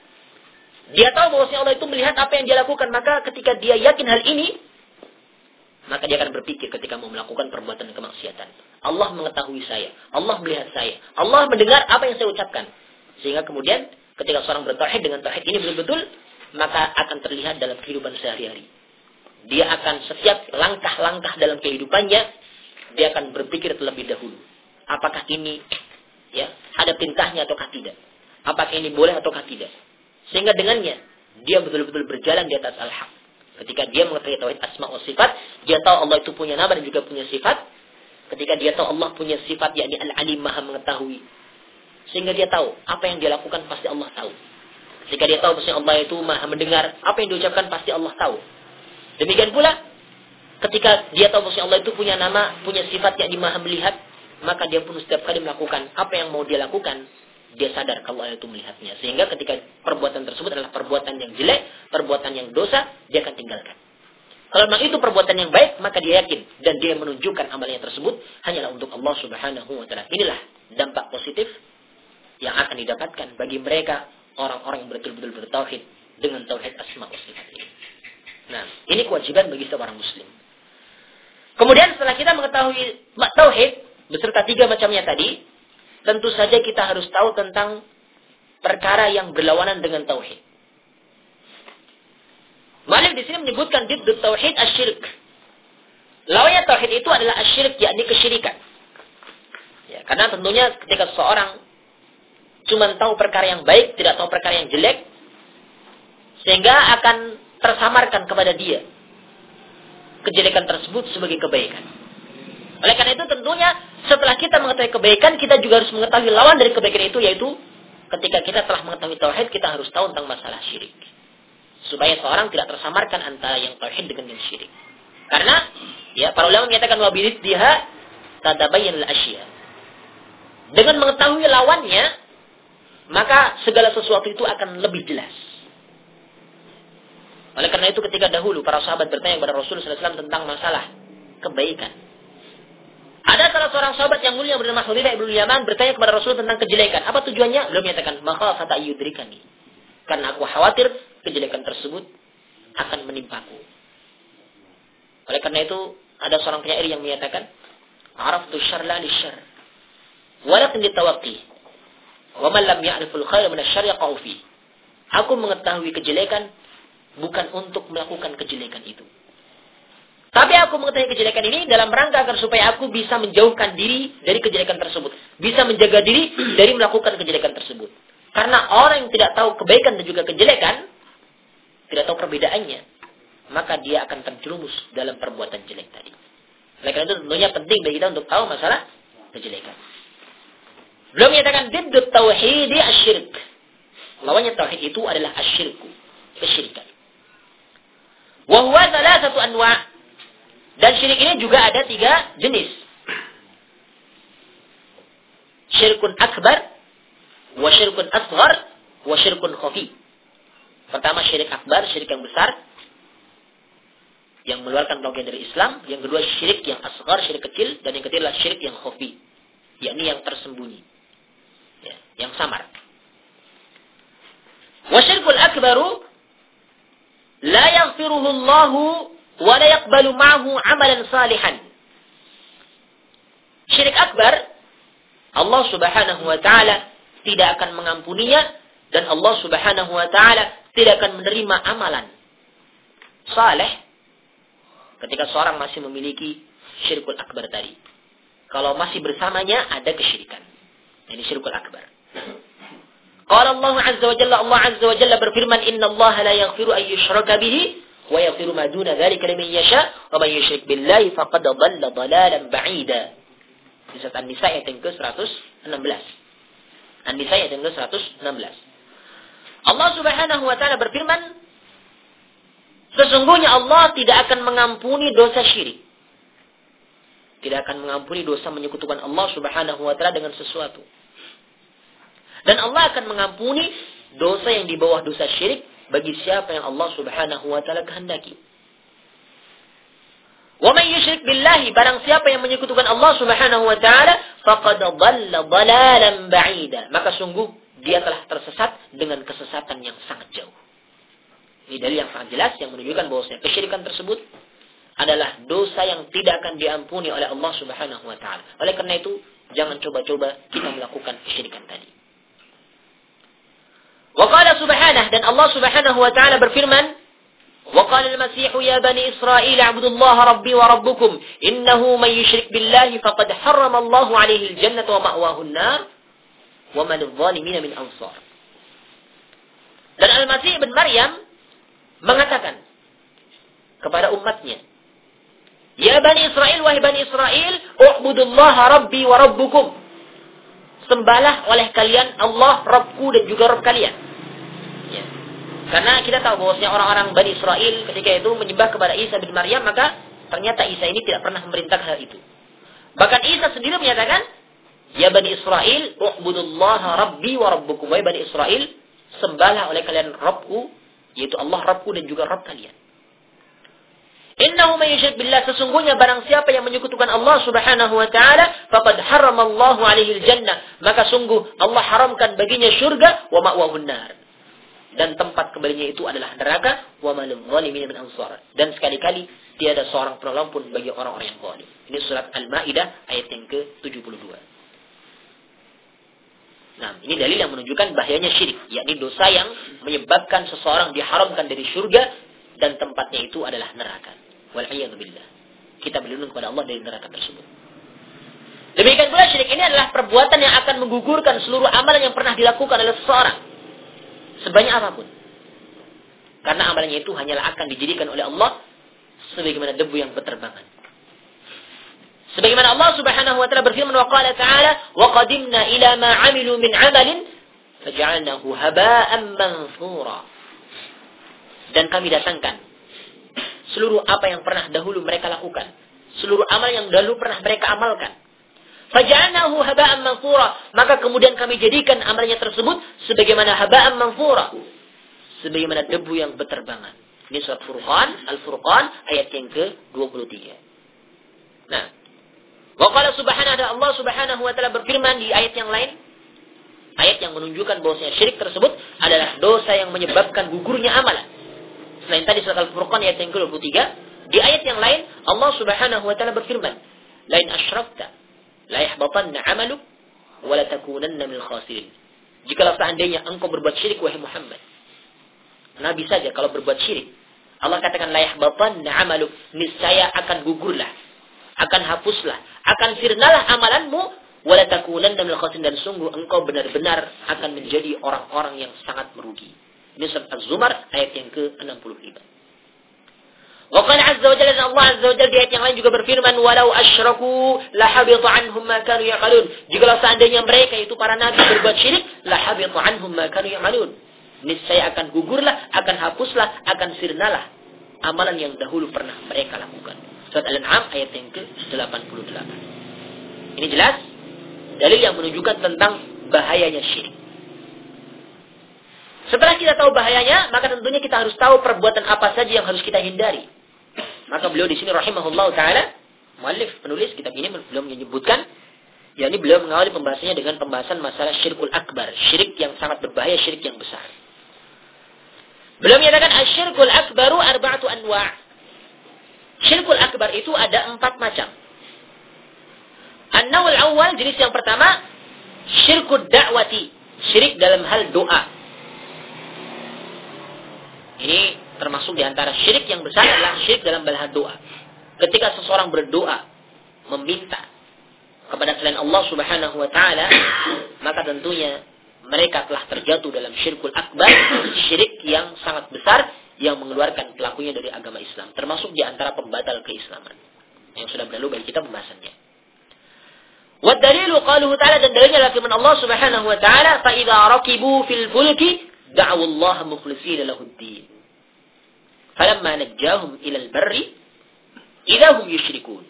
Dia tahu bahwa Allah itu melihat apa yang dia lakukan, maka ketika dia yakin hal ini, maka dia akan berpikir ketika mau melakukan perbuatan kemaksiatan. Allah mengetahui saya, Allah melihat saya, Allah mendengar apa yang saya ucapkan. Sehingga kemudian ketika seorang bertauhid dengan tauhid ini betul-betul, maka akan terlihat dalam kehidupan sehari-hari. Dia akan setiap langkah-langkah dalam kehidupannya, dia akan berpikir terlebih dahulu. Apakah ini ya ada perintahnya ataukah tidak? Apakah ini boleh ataukah tidak? Sehingga dengannya dia betul-betul berjalan di atas al-haq. Ketika dia mengetahui tauhid asma wa sifat, dia tahu Allah itu punya nama dan juga punya sifat. Ketika dia tahu Allah punya sifat, yakni al-alim, Maha mengetahui. Sehingga dia tahu apa yang dia lakukan pasti Allah tahu. Ketika dia tahu bahwa Allah itu maha mendengar, apa yang diucapkan pasti Allah tahu. Demikian pula, ketika dia tahu bahwa Allah itu punya nama, punya sifat yang maha melihat, maka dia pun setiap kali melakukan apa yang mau dia lakukan, dia sadar kalau Allah itu melihatnya. Sehingga ketika perbuatan tersebut adalah perbuatan yang jelek, perbuatan yang dosa, dia akan tinggalkan. Kalau memang itu perbuatan yang baik, maka dia yakin. Dan dia menunjukkan amalnya tersebut hanyalah untuk Allah subhanahu wa ta'ala. Inilah dampak positif yang akan didapatkan bagi mereka, orang-orang yang betul-betul bertauhid dengan tauhid asma wa sifat ini. Nah, ini kewajiban bagi seorang muslim. Kemudian setelah kita mengetahui tauhid beserta tiga macamnya tadi, tentu saja kita harus tahu tentang perkara yang berlawanan dengan tauhid. Malik di sini menyebutkan diddut tauhid asyirik. Lawannya tauhid itu adalah asyirik, yakni kesyirikan. Ya, karena tentunya ketika seseorang cuma tahu perkara yang baik, tidak tahu perkara yang jelek, sehingga akan tersamarkan kepada dia kejelekan tersebut sebagai kebaikan. Oleh karena itu tentunya setelah kita mengetahui kebaikan, kita juga harus mengetahui lawan dari kebaikan itu, yaitu ketika kita telah mengetahui tauhid, kita harus tahu tentang masalah syirik. Supaya seorang tidak tersamarkan antara yang tauhid dengan yang syirik. Karena ya para ulama menyatakan wabilit diha tadabayyan al-asya. Dengan mengetahui lawannya, maka segala sesuatu itu akan lebih jelas. Oleh karena itu ketika dahulu para sahabat bertanya kepada Rasulullah sallallahu alaihi wasallam tentang masalah kebaikan. Ada salah seorang sahabat yang mulia bernama Hudzaifah bin Yaman bertanya kepada Rasul tentang kejelekan. Apa tujuannya? Beliau menyatakan, "Makhafata ayyudrikani." Karena aku khawatir kejelekan tersebut akan menimpaku. Oleh karena itu, ada seorang penyair yang menyatakan, "Araftu syarra lisyarr, walakin litawaqi, wa man lam ya'riful khaira min asy-syarri yaqa'u fi." Aku mengetahui kejelekan bukan untuk melakukan kejelekan itu. Tapi aku mengetahui kejelekan ini dalam rangka agar supaya aku bisa menjauhkan diri dari kejelekan tersebut. Bisa menjaga diri dari melakukan kejelekan tersebut. Karena orang yang tidak tahu kebaikan dan juga kejelekan, tidak tahu perbedaannya, maka dia akan terjerumus dalam perbuatan jelek tadi. Oleh karena itu tentunya penting bagi kita untuk tahu masalah kejelekan. Beliau menyatakan diddut tauhidi asyirik. Lawannya tauhid itu adalah asyirku, kesyirikan. Wa huwa thalathatu anwa'. Dan syirik ini juga ada tiga jenis. Syirkun akbar, wa syirkun asghar, wa syirkun khafi. Pertama syirik akbar, syirik yang besar, yang mengeluarkan orang dari Islam. Yang kedua syirik yang asghar, syirik kecil. Dan yang ketiga adalah syirik yang khafi, yakni yang tersembunyi, ya, yang samar. Wa syirkul akbaru la yaghfiruhu Allahu wa la yaqbalu ma'ahu 'amalan salihan. Syirik akbar, Allah Subhanahu wa taala tidak akan mengampuninya dan Allah Subhanahu wa taala tidak akan menerima amalan saleh ketika seorang masih memiliki syirkul akbar tadi. Kalau masih bersamanya ada kesyirikan. Ini syirkul akbar. Qala Allah azza wa jalla, Allah azza wa jalla berfirman, "Inna Allah la yaghfiru an yushraka bihi wa yaghfiru ma duna dzalika liman yasha wa man yusyrik billahi faqad dhalla dhalalan ba'ida." Di surat An-Nisa ayat yang ke seratus enam belas. An-Nisa ayat yang ke seratus enam belas. Allah Subhanahu wa taala berfirman, sesungguhnya Allah tidak akan mengampuni dosa syirik. Tidak akan mengampuni dosa menyekutukan Allah Subhanahu wa taala dengan sesuatu. Dan Allah akan mengampuni dosa yang di bawah dosa syirik bagi siapa yang Allah Subhanahu wa taala kehendaki. Wa man yusyrik billahi, barang siapa yang menyekutukan Allah Subhanahu wa taala, faqad dhalla dhalalan ba'ida, maka sungguh dia telah tersesat dengan kesesatan yang sangat jauh. Ini dalil yang sangat jelas yang menunjukkan bahwasanya kesyirikan tersebut adalah dosa yang tidak akan diampuni oleh Allah Subhanahu wa taala. Oleh karena itu, jangan coba-coba kita melakukan kesyirikan tadi. Wa qala subhanahu, dan Allah Subhanahu wa taala berfirman, wa qala al-masih ya bani Israil a'budullaha rabbi wa rabbukum innahu man yusyrik billahi faqad harrama Allahu 'alaihi al-jannata wa ma'wahu an-nar wa ma lidh-dhalimin min ansar. Dan Al-Masih ibn Maryam mengatakan kepada umatnya, ya bani Israil, wahai bani Israil, u'budullaha rabbi wa rabbukum, sembahlah oleh kalian Allah Rabbku dan juga Rabb kalian. Ya. Karena kita tahu bahwasanya orang-orang Bani Israel ketika itu menyembah kepada Isa bin Maryam, maka ternyata Isa ini tidak pernah memerintahkan hal itu. Bahkan Isa sendiri menyatakan, ya Bani Israel, u'budullaha rabbi wa rabbukum. Wahai Bani Israel, sembahlah oleh kalian Rabbku, yaitu Allah Rabbku dan juga Rabb kalian. Innahu man yusyrik billah, sesungguhnya barang siapa yang menyekutukan Allah Subhanahu wa taala, faqad haramallahu alaihi al-jannah, maka sungguh Allah haramkan baginya syurga, wa ma'wahun nar. Dan tempat kembalinya itu adalah neraka, wa malil zalimin min ansar. Dan sekali-kali tiada seorang penolong pun bagi orang-orang yang zalim. Ini surat Al-Maidah ayat yang ke tujuh puluh dua. Nah, ini dalil yang menunjukkan bahayanya syirik, yakni dosa yang menyebabkan seseorang diharamkan dari surga dan tempatnya itu adalah neraka. Wal'iyadzubillah. Kita berlindung kepada Allah dari neraka tersebut. Demikian pula syirik ini adalah perbuatan yang akan menggugurkan seluruh amalan yang pernah dilakukan oleh seseorang, sebanyak apapun. Karena amalannya itu hanyalah akan dijadikan oleh Allah sebagaimana debu yang berterbangan. Sebagaimana Allah Subhanahu wa taala berfirman, wa qala ta'ala, wa qadimna ila ma 'amilu min 'amalin faj'alnahu haba'an manthura. Dan kami datangkan seluruh apa yang pernah dahulu mereka lakukan, seluruh amal yang dahulu pernah mereka amalkan. Faj'alnahu haba'an manthura, maka kemudian kami jadikan amalnya tersebut sebagaimana haba'an manthura, sebagaimana debu yang berterbangan. Ini surat Furqan, Al-Furqan ayat yang ke dua puluh tiga. Nah, wa qala subhanahu, Allah Subhanahu wa taala berfirman di ayat yang lain, ayat yang menunjukkan bahwasanya syirik tersebut adalah dosa yang menyebabkan gugurnya amalan. Selain tadi surat Al-Furqan ayat yang ke dua puluh tiga, di ayat yang lain Allah Subhanahu wa taala berfirman, "Lain asyrakta la yahbatanna 'amaluk wa la takunanna minal khasirin." Jikalau seandainya engkau berbuat syirik wahai Muhammad, Nabi saja kalau berbuat syirik, Allah katakan la yahbatanna 'amaluk, niscaya akan gugurlah, akan hapuslah, akan sirnalah amalanmu, wa la takunanna minal khasirin, dan sungguh engkau benar-benar akan menjadi orang-orang yang sangat merugi. Ini surat Az-Zumar ayat yang ke enam puluh lima. Wa qala azza wa jalla, Allah azza wa jalla di ayat yang lain juga berfirman, walau asyraku la habita anhum ma kanu ya'malun. Jikalau seandainya mereka itu para nabi berbuat syirik, la habita anhum ma kanu ya'malun, niscaya akan gugurlah, akan hapuslah, akan sirnalah amalan yang dahulu pernah mereka lakukan. Surat Al-An'am ayat yang ke delapan puluh delapan. Ini jelas dalil yang menunjukkan tentang bahayanya syirik. Setelah kita tahu bahayanya, maka tentunya kita harus tahu perbuatan apa saja yang harus kita hindari. Maka beliau di sini rahimahullah taala, muallif penulis kitab ini belum menyebutkan, yakni beliau mengawali pembahasannya dengan pembahasan masalah syirkul akbar, syirik yang sangat berbahaya, syirik yang besar. Beliau menyatakan asyirkul akbaru arba'atu anwa'. Syirkul akbar itu ada empat macam. An-naw'ul awwal, jenis yang pertama, syirkud da'wati, syirik dalam hal doa. Ini termasuk di antara syirik yang besar adalah syirik dalam hal doa. Ketika seseorang berdoa, meminta kepada selain Allah Subhanahu wa taala, maka tentunya mereka telah terjatuh dalam syirkul akbar, syirik yang sangat besar yang mengeluarkan pelakunya dari agama Islam, termasuk di antara pembatal keislaman. Yang sudah berlalu bagi kita pembahasannya. Wa dalilu qaluhu ta'ala, dan dalilnya adalah firman Allah Subhanahu wa taala, fa idza rakibu fil fulki da'u Allah mukhlishina lahud-din. Falamma najjahum ilal barri idza hum yusyrikun.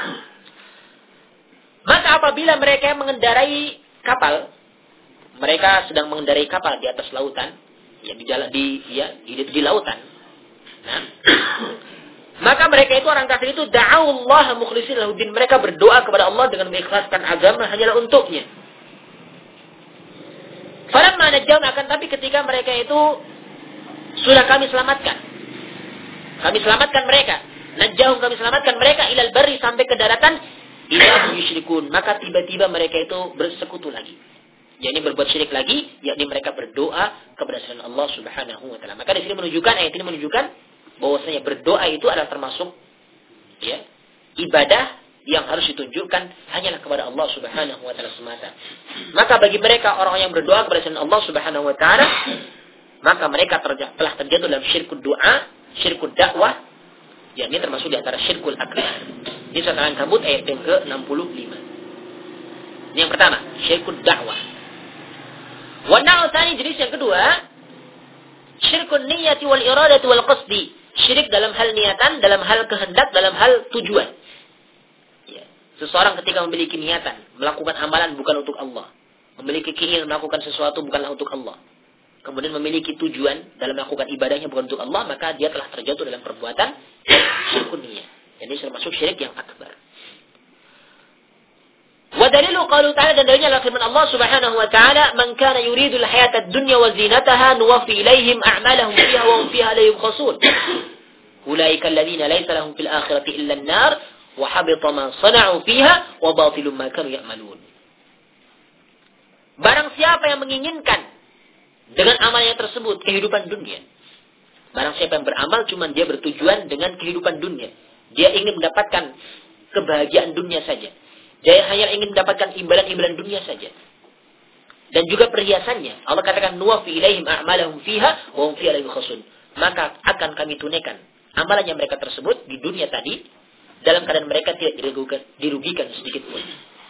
Maka apabila mereka mengendarai kapal, mereka sedang mengendarai kapal di atas lautan, ya di jalan di ya di, di lautan. Nah, maka mereka itu orang kafir itu da'u Allah mukhlishina lahud-din, mereka berdoa kepada Allah dengan mengikhlaskan agama hanyalah untuknya. Falamma najjahum, akan tapi ketika mereka itu sudah kami selamatkan, kami selamatkan mereka, najjahum, kami selamatkan mereka ilal barri, sampai ke daratan, idza hum yusyrikun, maka tiba-tiba mereka itu bersekutu lagi, yakni berbuat syirik lagi, yakni mereka berdoa kepada selain Allah Subhanahu wa taala. Maka di sini menunjukkan, ayat ini menunjukkan bahwasanya berdoa itu adalah termasuk ya ibadah yang harus ditunjukkan hanyalah kepada Allah Subhanahu wa taala semata. Maka bagi mereka orang yang berdoa kepada selain Allah Subhanahu wa taala, maka mereka terja- telah terjatuh dalam syirkul doa, syirkul dakwah, yang ini termasuk di antara syirkul akbar. Ini surat Al-Ankabut ayat yang ke enam puluh lima. Ini yang pertama, syirkul da'wah. Wa na'u tsani, jenis yang kedua, syirkun niyyati wal iradati wal qasdi. Syirik dalam hal niatan, dalam hal kehendak, dalam hal tujuan. Ya. Seseorang ketika memiliki niatan, melakukan amalan bukan untuk Allah. Memiliki keinginan melakukan sesuatu bukanlah untuk Allah. Kemudian memiliki tujuan dalam melakukan ibadahnya bukan untuk Allah, maka dia telah terjatuh dalam perbuatan syirkun niyyah. Jadi termasuk syirik yang akbar. Wa dalilu qalu ta'ala, dan dalilnya adalah firman Allah Subhanahu wa ta'ala, "Man kana yuridu al-hayata ad-dunya wa zinataha nuwaffi ilaihim a'malahum fiha wa hum fiha la yubkhasun. Ulaika alladhina laysa lahum fil akhirati illa an-nar wa habita ma sana'u fiha wa batilun ma kanu ya'malun." Barang siapa yang menginginkan dengan amalnya tersebut kehidupan dunia. Barang siapa yang beramal cuma dia bertujuan dengan kehidupan dunia. Dia ingin mendapatkan kebahagiaan dunia saja. Dia hanya ingin mendapatkan imbalan-imbalan dunia saja. Dan juga perhiasannya. Allah katakan, nuwaffi ilaihim a'malahum fiha wa hum fiha la yubkhasun. Maka akan kami tunaikan amalannya mereka tersebut di dunia tadi, dalam keadaan mereka tidak dirugikan, dirugikan sedikit pun.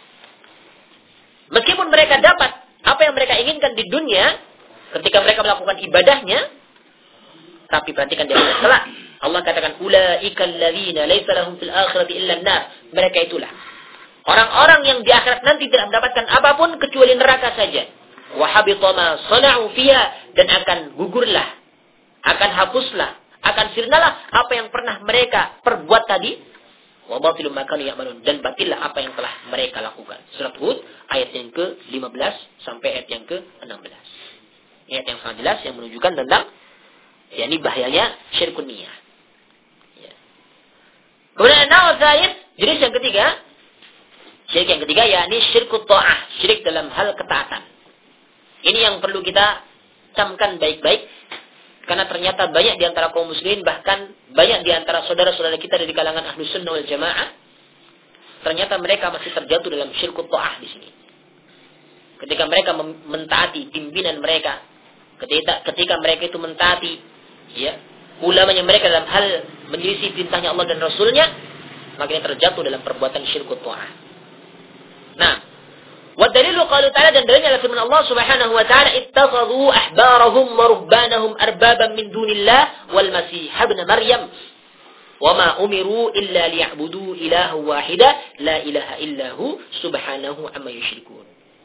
Meskipun mereka dapat apa yang mereka inginkan di dunia, ketika mereka melakukan ibadahnya, tapi perhatikan dia kelak. Allah katakan, ulaika alladzina laysa lahum fil akhirati illa an-nar. Mereka itulah orang-orang yang di akhirat nanti tidak mendapatkan apapun kecuali neraka saja. Wa habita ma sana'u fiha, dan akan gugurlah, akan hapuslah, akan sirnalah apa yang pernah mereka perbuat tadi. Wa batilun ma kanu ya'malun, dan batillah apa yang telah mereka lakukan. Surat Hud ayat yang ke lima belas sampai ayat yang ke enam belas. Ayat yang sangat jelas yang menunjukkan tentang yakni bahayanya syirkun niyyah. Ya. Kemudian an-naw' tsalitz, jenis yang ketiga, syirik yang ketiga yakni syirkut ta'ah, syirik dalam hal ketaatan. Ini yang perlu kita camkan baik-baik, karena ternyata banyak di antara kaum muslimin, bahkan banyak di antara saudara-saudara kita dari kalangan Ahlus Sunnah wal Jamaah, ternyata mereka masih terjatuh dalam syirkut ta'ah di sini. Ketika mereka mentaati pimpinan mereka, ketika ketika mereka itu mentaati ya ulamanya mereka dalam hal menyelisih perintahnya Allah dan Rasulnya, makanya terjatuh dalam perbuatan syirkut ta'ah. Nah, wa dalilu qalu ta'ala, dan dalilnya adalah firman Allah Subhanahu wa ta'ala, ittakhadhu ahbarahum wa ruhbanahum arbaban min dunillah wal masih ibn maryam wa ma umiru illa liya'budu ilaha wahida la ilaha illahu subhanahu amma yusyrikun.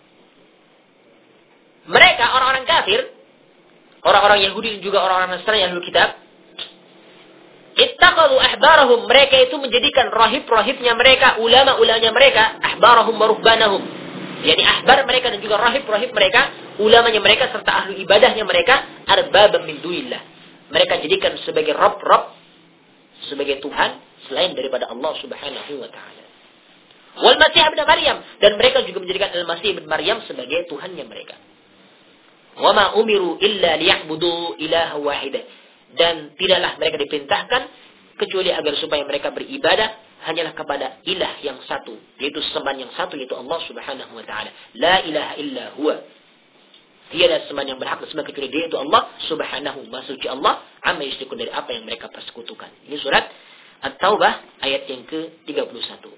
Mereka orang-orang kafir, orang-orang Yahudi dan juga orang-orang Nasrani yang Ahlul Kitab, ittakhadhu ahbarahum, mereka itu menjadikan rahib-rahibnya mereka, ulama-ulamanya mereka, ahbarahum wa ruhbanahum. Yani ahbar mereka dan juga rahib-rahib mereka, ulamanya mereka serta ahli ibadahnya mereka, arbabam min dunillah. Mereka jadikan sebagai rob-rob, sebagai Tuhan selain daripada Allah Subhanahu wa taala. Wal Masih ibn Maryam, dan mereka juga menjadikan Al-Masih ibn Maryam sebagai Tuhannya mereka. Wa ma umiru illa liya'budu ilaha wahidah, dan tidaklah mereka diperintahkan kecuali agar supaya mereka beribadah hanyalah kepada ilah yang satu, yaitu sembahan yang satu, yaitu Allah Subhanahu wa taala. La ilaha illa huwa, tiada sembahan yang berhak disembah kecuali Dia, itu Allah Subhanahu, Maha suci Allah, amma yusyrikun, dari apa yang mereka persekutukan. Ini surat At-Taubah ayat yang ke tiga puluh satu.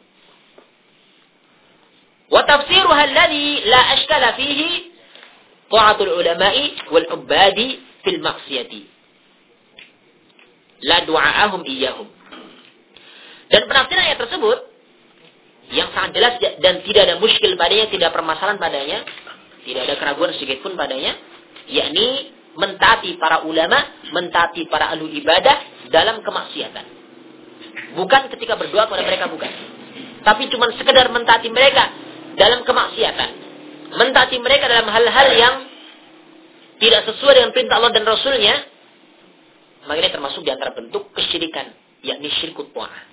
Wa tafsiruha alladhi la ashkala fihi ta'atul ulama'i wal ubadi fil maksiyati la du'a'ahum iyyahum. Dan penafsiran ayat tersebut yang sangat jelas dan tidak ada muskil padanya, tidak permasalahan padanya, tidak ada keraguan sedikit pun padanya, yakni mentaati para ulama, mentaati para ahli ibadah dalam kemaksiatan. Bukan ketika berdoa kepada mereka, bukan. Tapi cuma sekedar mentaati mereka dalam kemaksiatan. Mentaati mereka dalam hal-hal yang tidak sesuai dengan perintah Allah dan Rasulnya, maka ini termasuk di antara bentuk kesyirikan, yakni syirkut ta'ah.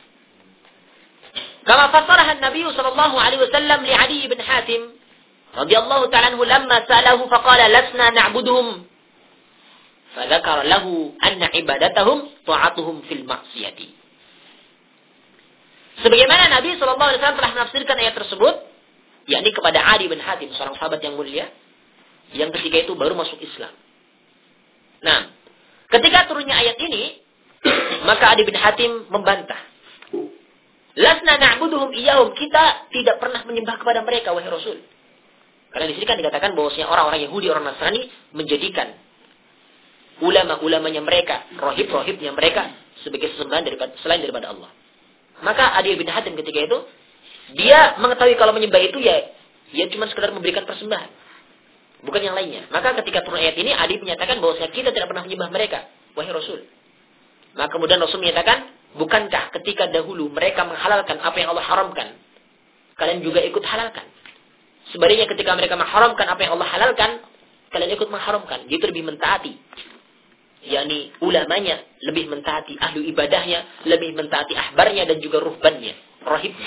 Kama fassaraha Nabi sallallahu alaihi wasallam li Adi bin Hatim radhiyallahu ta'ala anhu lamma sa'alahu faqala lasna na'buduhum fadzakara lahu anna ibadatahum ta'atuhum fil ma'siyati. Sebagaimana Nabi sallallahu alaihi wasallam telah menafsirkan ayat tersebut, yakni kepada Adi bin Hatim, seorang sahabat yang mulia, yang ketika itu baru masuk Islam. Nah, ketika turunnya ayat ini, maka Adi bin Hatim membantah. Lasna na'buduhum iyahum. Kita tidak pernah menyembah kepada mereka, wahai Rasul. Karena di sini kan dikatakan bahwasanya orang-orang Yahudi, orang Nasrani menjadikan ulama-ulamanya mereka, rohib-rohibnya mereka sebagai sesembahan daripada, selain daripada Allah. Maka Adi bin Hatim ketika itu, dia mengetahui kalau menyembah itu ya, ya cuma sekedar memberikan persembahan, bukan yang lainnya. Maka ketika turun ayat ini, Adi menyatakan bahwasanya kita tidak pernah menyembah mereka, wahai Rasul. Maka kemudian Rasul menyatakan, bukankah ketika dahulu mereka menghalalkan apa yang Allah haramkan, kalian juga ikut halalkan? Sebaliknya ketika mereka mengharamkan apa yang Allah halalkan, kalian ikut mengharamkan. Gitu lebih mentaati. yakni ulamanya, lebih mentaati ahli ibadahnya, lebih mentaati ahbarnya dan juga ruhbannya, rahibnya.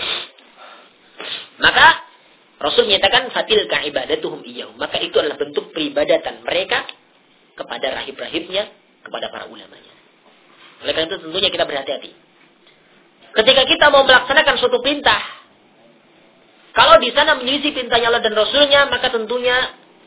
Maka Rasul menyatakan fatilka ibadatuhum iyyahu. Maka itu adalah bentuk peribadatan mereka kepada rahib-rahibnya, kepada para ulamanya. Oleh karena itu tentunya kita berhati-hati. Ketika kita mau melaksanakan suatu perintah, kalau di sana menyelisih perintahnya Allah dan Rasulnya, maka tentunya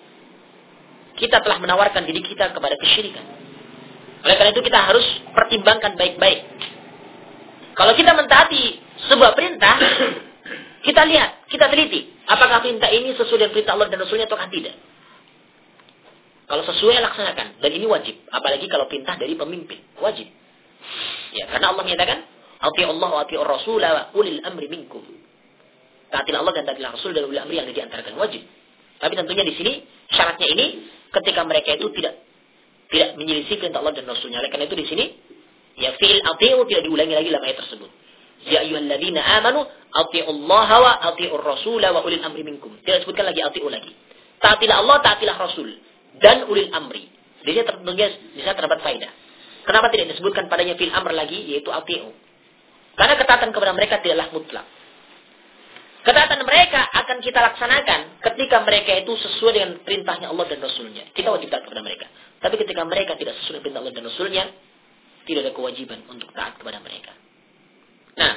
kita telah menawarkan diri kita kepada kesyirikan. Oleh karena itu kita harus pertimbangkan baik-baik. Kalau kita mentaati sebuah perintah, kita lihat, kita teliti, apakah perintah ini sesuai dengan perintah Allah dan Rasulnya ataukah tidak. Kalau sesuai, laksanakan. Dan ini wajib. Apalagi kalau perintah dari pemimpin. Wajib. Ya, karena Allah menyatakan, Ati'u Allah wa ati'ur Rasul wa ulil amri minkum. Taatilah Allah dan taatilah Rasul dan ulil amri yang diantarkan. Wajib. Tapi tentunya di sini, syaratnya ini, ketika mereka itu tidak tidak menyelisih perintah Allah dan Rasulnya. Oleh karena itu di sini, ya fi'il ati'u tidak diulangi lagi dalam ayat tersebut. Ya ayyuhalladzina amanu ati'u Allah wa ati'ur Rasul wa ulil amri minkum. Tidak disebutkan lagi ati'u lagi. Taatilah Allah, taatilah Rasul dan ulil amri. Di sini tentunya di sana terdapat faedah. Kenapa tidak disebutkan padanya fil amr lagi, yaitu ati'u? Karena ketaatan kepada mereka tidaklah mutlak. Ketaatan mereka akan kita laksanakan ketika mereka itu sesuai dengan perintahnya Allah dan Rasulnya. Kita wajib taat kepada mereka. Tapi ketika mereka tidak sesuai dengan perintah Allah dan Rasulnya, tidak ada kewajiban untuk taat kepada mereka. Nah,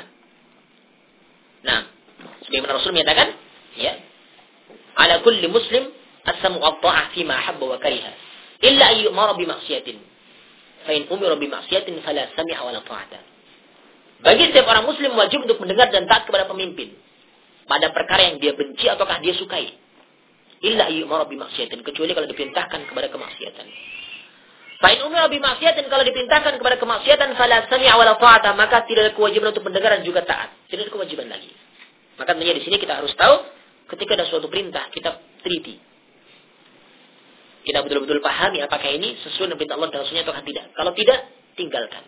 nah, sebagaimana Rasul menyatakan, ya, ala kulli muslim as-sam'u wat-tha'ah fi ma habba wa kariha, illa ay yu'mara bi ma'siyatin. Fa in umira bi ma'siyatin fala sami'a wa la ta'ata. Bagi setiap orang muslim wajib untuk mendengar dan taat kepada pemimpin pada perkara yang dia benci ataukah dia sukai. Illa ay yu'mara bi ma'siyatin, kecuali kalau diperintahkan kepada kemaksiatan. Fa in umira bi ma'siyatin, kalau diperintahkan kepada kemaksiatan fala sami'a wa la ta'ata, maka tidak ada kewajiban untuk mendengar dan juga taat. Tidak ada kewajiban lagi. Maka tentunya di sini kita harus tahu ketika ada suatu perintah kita teliti. Kita betul-betul pahami apakah ini sesuai dengan perintah Allah dan Rasulnya atau tidak. Kalau tidak, tinggalkan.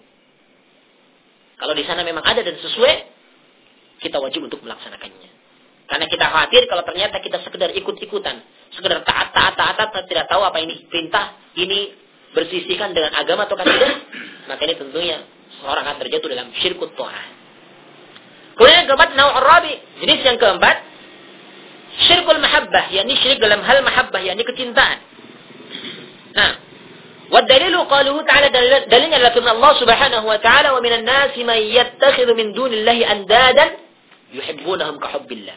Kalau di sana memang ada dan sesuai, kita wajib untuk melaksanakannya. Karena kita khawatir kalau ternyata kita sekedar ikut-ikutan, sekedar taat-taat-taat, tidak tahu apa ini perintah, ini bersisihkan dengan agama atau tidak, maka ini tentunya seorang akan terjatuh dalam syirkut ta'ah. Kemudian yang keempat, naw' ar-rabi, jenis yang keempat, syirkul mahabbah, yakni syirik dalam hal mahabbah, yakni kecintaan. Nah, wa dalilu qaluhu ta'ala, dalilnya adalah firman Allah Subhanahu wa ta'ala, wa minan nasi man yattakhidhu min dunillahi andadan yuhibbunahum ka hubbillah.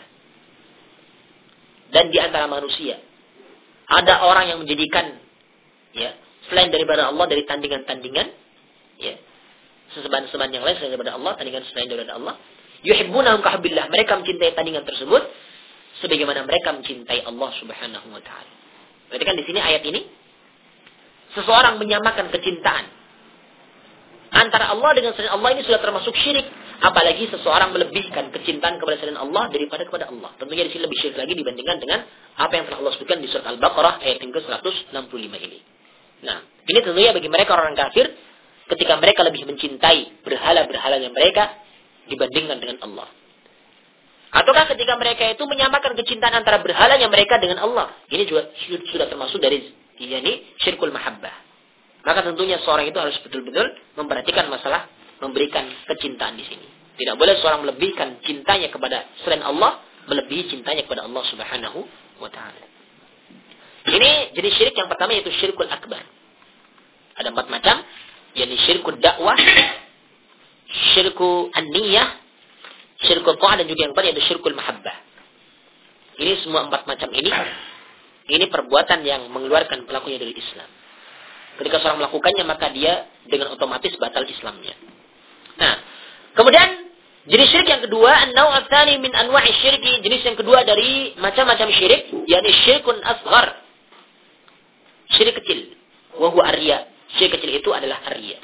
Dan di antara manusia ada orang yang menjadikan, ya, selain daripada Allah dari tandingan-tandingan, ya, sesembahan-sembahan yang lain selain daripada Allah, tandingan selain daripada Allah, yuhibbunahum ka hubbillah. Mereka mencintai tandingan tersebut sebagaimana mereka mencintai Allah Subhanahu wa ta'ala. Berarti kan di sini ayat ini seseorang menyamakan kecintaan antara Allah dengan selain Allah, ini sudah termasuk syirik. Apalagi seseorang melebihkan kecintaan kepada selain Allah daripada kepada Allah. Tentunya di sini lebih syirik lagi dibandingkan dengan apa yang telah Allah sebutkan di surat Al-Baqarah ayat yang ke seratus enam puluh lima ini. Nah, ini tentunya bagi mereka orang kafir ketika mereka lebih mencintai berhala-berhalanya mereka dibandingkan dengan Allah. Ataukah ketika mereka itu menyamakan kecintaan antara berhalanya mereka dengan Allah. Ini juga sudah termasuk dari yakni syirkul mahabbah. Maka tentunya seorang itu harus betul-betul memperhatikan masalah memberikan kecintaan di sini. Tidak boleh seorang melebihkan cintanya kepada selain Allah melebihi cintanya kepada Allah Subhanahu wa ta'ala. Ini jenis syirik yang pertama yaitu syirkul akbar. Ada empat macam, yakni syirkul dakwah, syirkul an-niyah, syirkul ta'ah, dan juga yang keempat yaitu syirkul mahabbah. Ini semua empat macam ini, ini perbuatan yang mengeluarkan pelakunya dari Islam. Ketika seorang melakukannya, maka dia dengan otomatis batal Islamnya. Nah, kemudian Jenis syirik yang kedua, an-naw' ats-tsani min anwa'i syirki, jenis yang kedua dari macam-macam syirik, yakni syirkun asghar. Syirik kecil. Wa huwa ar-riya. Syirik kecil itu adalah ar-riya.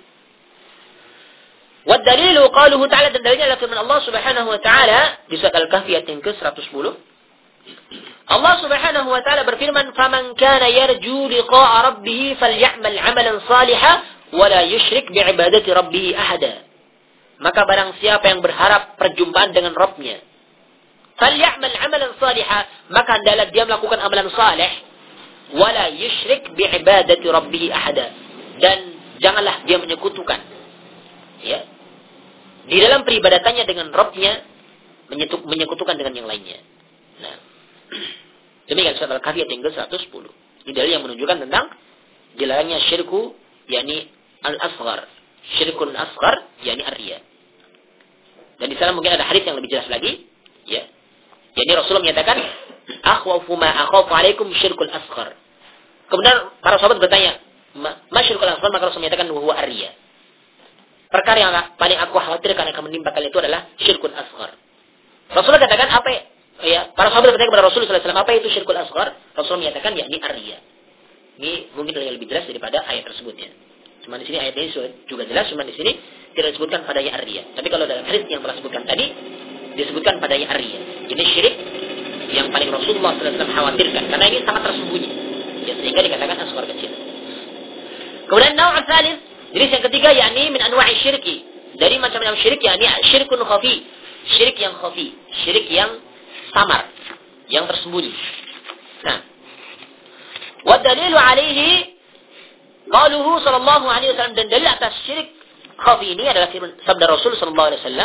Wa dalilu qauluhu ta'ala, dan dalilnya adalah firman Allah Subhanahu wa taala di surat Al-Kahfi ayat yang ke seratus sepuluh. Allah Subhanahu wa taala berfirman, "Faman kana yarju liqa'a rabbih faly'amal 'amalan shalihan wa la yusyrik bi'ibadati rabbih ahada." Maka barang siapa yang berharap perjumpaan dengan Rabb-Nya, faly'amal 'amalan shalihan, maka hendaklah dia melakukan amalan saleh, wa la yusyrik bi'ibadati rabbih ahada, dan janganlah dia menyekutukan, ya, di dalam peribadatannya dengan Rabb-Nya, menyekutukan dengan yang lainnya. Nah, demikian surat Al-Kahfi ayat yang ke seratus sepuluh. Ini dalil yang menunjukkan tentang dilarangnya syirku, yakni al-asghar. Syirkun asghar, yakni ar-riya. Dan di sana mungkin ada hadis yang lebih jelas lagi, ya. Jadi Rasulullah menyatakan, "Akhwafu ma akhafu alaikum syirkul asghar." Kemudian para sahabat bertanya, "Ma syirkul asghar?" Maka Rasul menyatakan, "Huwa ar-riya." Perkara yang paling aku khawatirkan akan menimpa kalian itu adalah syirkul asghar. Rasulullah katakan, apa ya? Para sahabat bertanya kepada Rasulullah sallallahu alaihi wasallam, apa itu syirkul asghar? Rasul menyatakan, yakni ar-riya. Ini mungkin yang lebih jelas daripada ayat tersebut, ya. Cuma di sini ayat ini juga jelas, cuma di sini tidak disebutkan padanya ar-riya. Tapi kalau dalam hadis yang telah disebutkan tadi, disebutkan padanya ar-riya. Ini syirik yang paling Rasulullah sallallahu alaihi wasallam khawatirkan, karena ini sangat tersembunyi, ya, sehingga dikatakan asghar kecil. Kemudian naw' ats-tsalits, jenis yang ketiga, yakni min anwa'i syirki, dari macam-macam syirik, yakni syirkun khafi, syirik yang khafi, syirik yang samar, yang tersembunyi. Nah, wa dalilu alaihi qauluhu sallallahu alaihi wasallam, dan dalil atas syirik khafi ini adalah sabda Rasul sallallahu alaihi wasallam,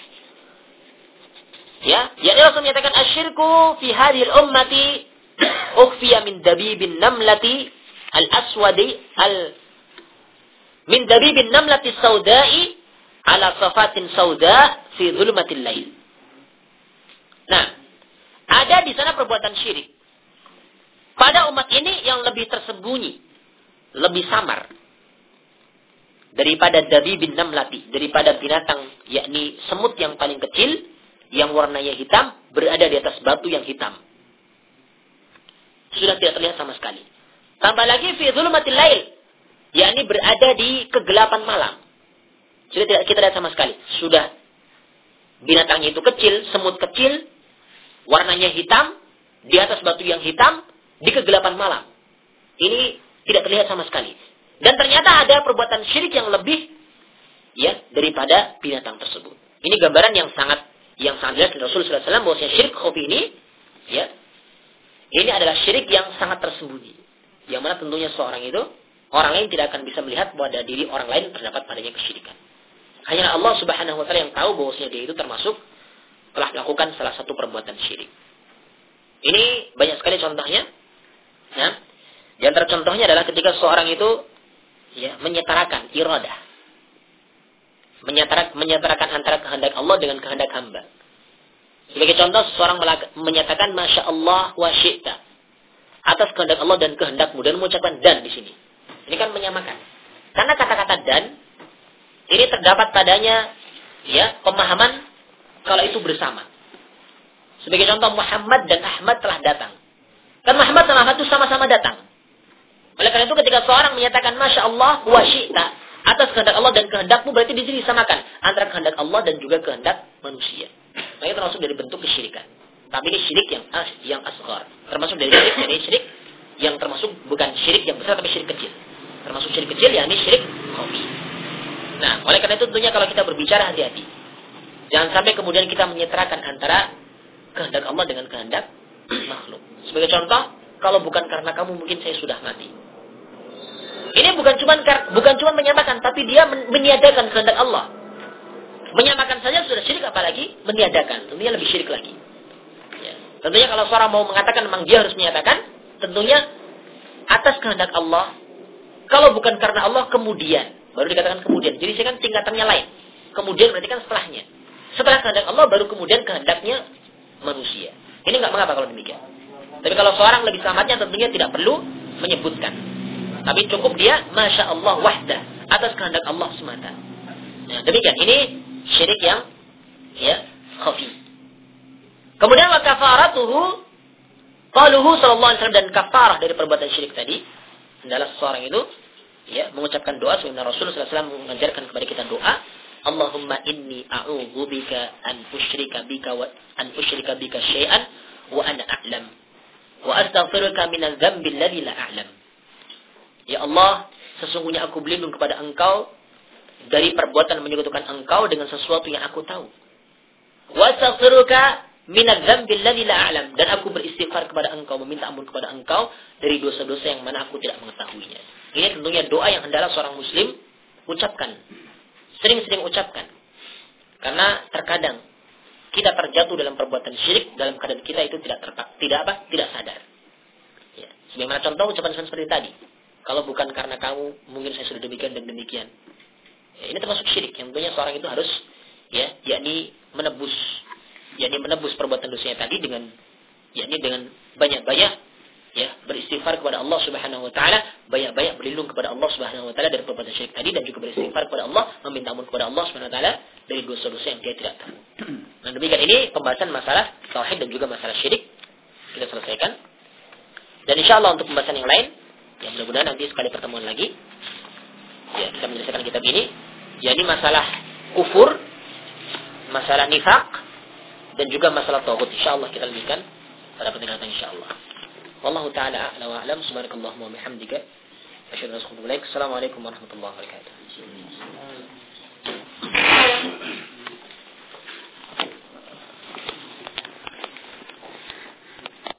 ya, yakni Rasul menyatakan asyirku fi hadhihi al-ummati ukhfiya min dabibin namlati al-aswadi al min dabibin namlati saudai ala safatin sauda fi dhulmatil lail. Nah, ada di sana perbuatan syirik pada umat ini yang lebih tersembunyi, lebih samar daripada dabibin namlati, daripada binatang, yakni semut yang paling kecil yang warnanya hitam berada di atas batu yang hitam. Sudah tidak terlihat sama sekali. Tambah lagi fi dhulmatil lail, yakni berada di kegelapan malam. Sudah tidak kita lihat sama sekali. Sudah binatangnya itu kecil, semut kecil, warnanya hitam, di atas batu yang hitam, di kegelapan malam. Ini tidak terlihat sama sekali. Dan ternyata ada perbuatan syirik yang lebih, ya, daripada binatang tersebut. Ini gambaran yang sangat yang sangat jelas dari Rasulullah sallallahu alaihi wasallam bahwa syirik khafi ini, ya, ini adalah syirik yang sangat tersembunyi. Yang mana tentunya seorang itu, orang lain tidak akan bisa melihat bahwa pada diri orang lain terdapat padanya kesyirikan. Hanya Allah Subhanahu wa taala yang tahu bahwasanya dia itu termasuk telah melakukan salah satu perbuatan syirik. Ini banyak sekali contohnya. Ya. Di antara contohnya adalah ketika seorang itu, ya, menyetarakan iradah. Menyetarakan, menyetarakan antara kehendak Allah dengan kehendak hamba. Sebagai contoh, seorang menyatakan Masya Allah wa syi'ta atas kehendak Allah dan kehendakmu, dan mengucapkan dan di sini. Ini kan menyamakan. Karena kata-kata dan ini terdapat padanya, ya, pemahaman kalau itu bersama. Sebagai contoh, Muhammad dan Ahmad telah datang. Kan Muhammad dan Ahmad itu sama-sama datang. Oleh karena itu ketika seorang menyatakan Masya Allah wa syi'ta atas kehendak Allah dan kehendakmu, berarti di sini disamakan antara kehendak Allah dan juga kehendak manusia. Nah, itu termasuk dari bentuk kesyirikan. Tapi ini syirik yang as, yang asghar. Termasuk dari syirik, dari syirik yang termasuk bukan syirik yang besar tapi syirik kecil. Termasuk syirik kecil, yakni syirik khafi. Nah, oleh karena itu tentunya kalau kita berbicara hati-hati. Jangan sampai kemudian kita menyetarakan antara kehendak Allah dengan kehendak makhluk. Sebagai contoh, kalau bukan karena kamu mungkin saya sudah mati. Ini bukan cuma bukan cuma menyamakan, tapi dia meniadakan kehendak Allah. Menyamakan saja sudah syirik, apalagi meniadakan. Tentunya lebih syirik lagi. Ya. Tentunya kalau seorang mau mengatakan memang dia harus menyatakan, tentunya atas kehendak Allah. Kalau bukan karena Allah, kemudian. Baru dikatakan kemudian. Jadi saya kan tingkatannya lain. Kemudian berarti kan setelahnya. Setelah kehendak Allah, baru kemudian kehendaknya manusia. Ini nggak mengapa kalau demikian. Tapi kalau seorang lebih selamatnya, tentunya tidak perlu menyebutkan. Tapi cukup dia Masya Allah wahdah atas kehendak Allah semata. Nah, demikian. Ini syirik yang ya khafi. Kemudian wa kafaratuhu qaluhu sallallahu alaihi wasallam, dan kafarah dari perbuatan syirik tadi adalah seseorang itu ya mengucapkan doa sebagaimana Rasulullah sallallahu alaihi wasallam mengajarkan kepada kita doa, Allahumma inni a'udzubika an usyrika bika wa an usyrika bika syai'an wa ana a'lam wa astaghfiruka minadz dzambi alladzi la a'lam. Ya Allah, sesungguhnya aku berlindung kepada Engkau dari perbuatan menyekutukan Engkau dengan sesuatu yang aku tahu. Wa astaghfiruka minadz dzambi alladzi la a'lam, dan aku beristighfar kepada Engkau, meminta ampun kepada Engkau dari dosa-dosa yang mana aku tidak mengetahuinya. Ini tentunya doa yang hendaklah seorang muslim ucapkan. Sering-sering ucapkan. Karena terkadang kita terjatuh dalam perbuatan syirik dalam keadaan kita itu tidak terpak, tidak apa? Tidak sadar. Ya. Sebagaimana contoh ucapan seperti tadi. Kalau bukan karena kamu, mungkin saya sudah demikian dan demikian. Ya, ini termasuk syirik. Yang tentunya seorang itu harus ya, yakni menebus, yakni menebus perbuatan dosanya tadi dengan yakni dengan banyak-banyak ya beristighfar kepada Allah Subhanahu wa taala, banyak-banyak berlindung kepada Allah Subhanahu wa taala dari perbuatan syirik tadi, dan juga beristighfar kepada Allah, meminta ampun kepada Allah Subhanahu wa taala dari dosa-dosa yang dia tidak tahu. Nah, demikian ini pembahasan masalah tauhid dan juga masalah syirik kita selesaikan. Dan insyaallah untuk pembahasan yang lain, ya mudah-mudahan nanti sekali pertemuan lagi ya kita menyelesaikan kitab ini, yakni masalah kufur, masalah nifaq, dan juga masalah tauhid. Insyaallah kita lanjutkan pada pertemuan insyaallah. Wallahu ta'ala a'la wa a'lam. Subhanakallahumma wa bihamdika asyhadu an la ilaha illa anta astaghfiruka wa atubu ilaik. Assalamualaikum warahmatullahi wabarakatuh.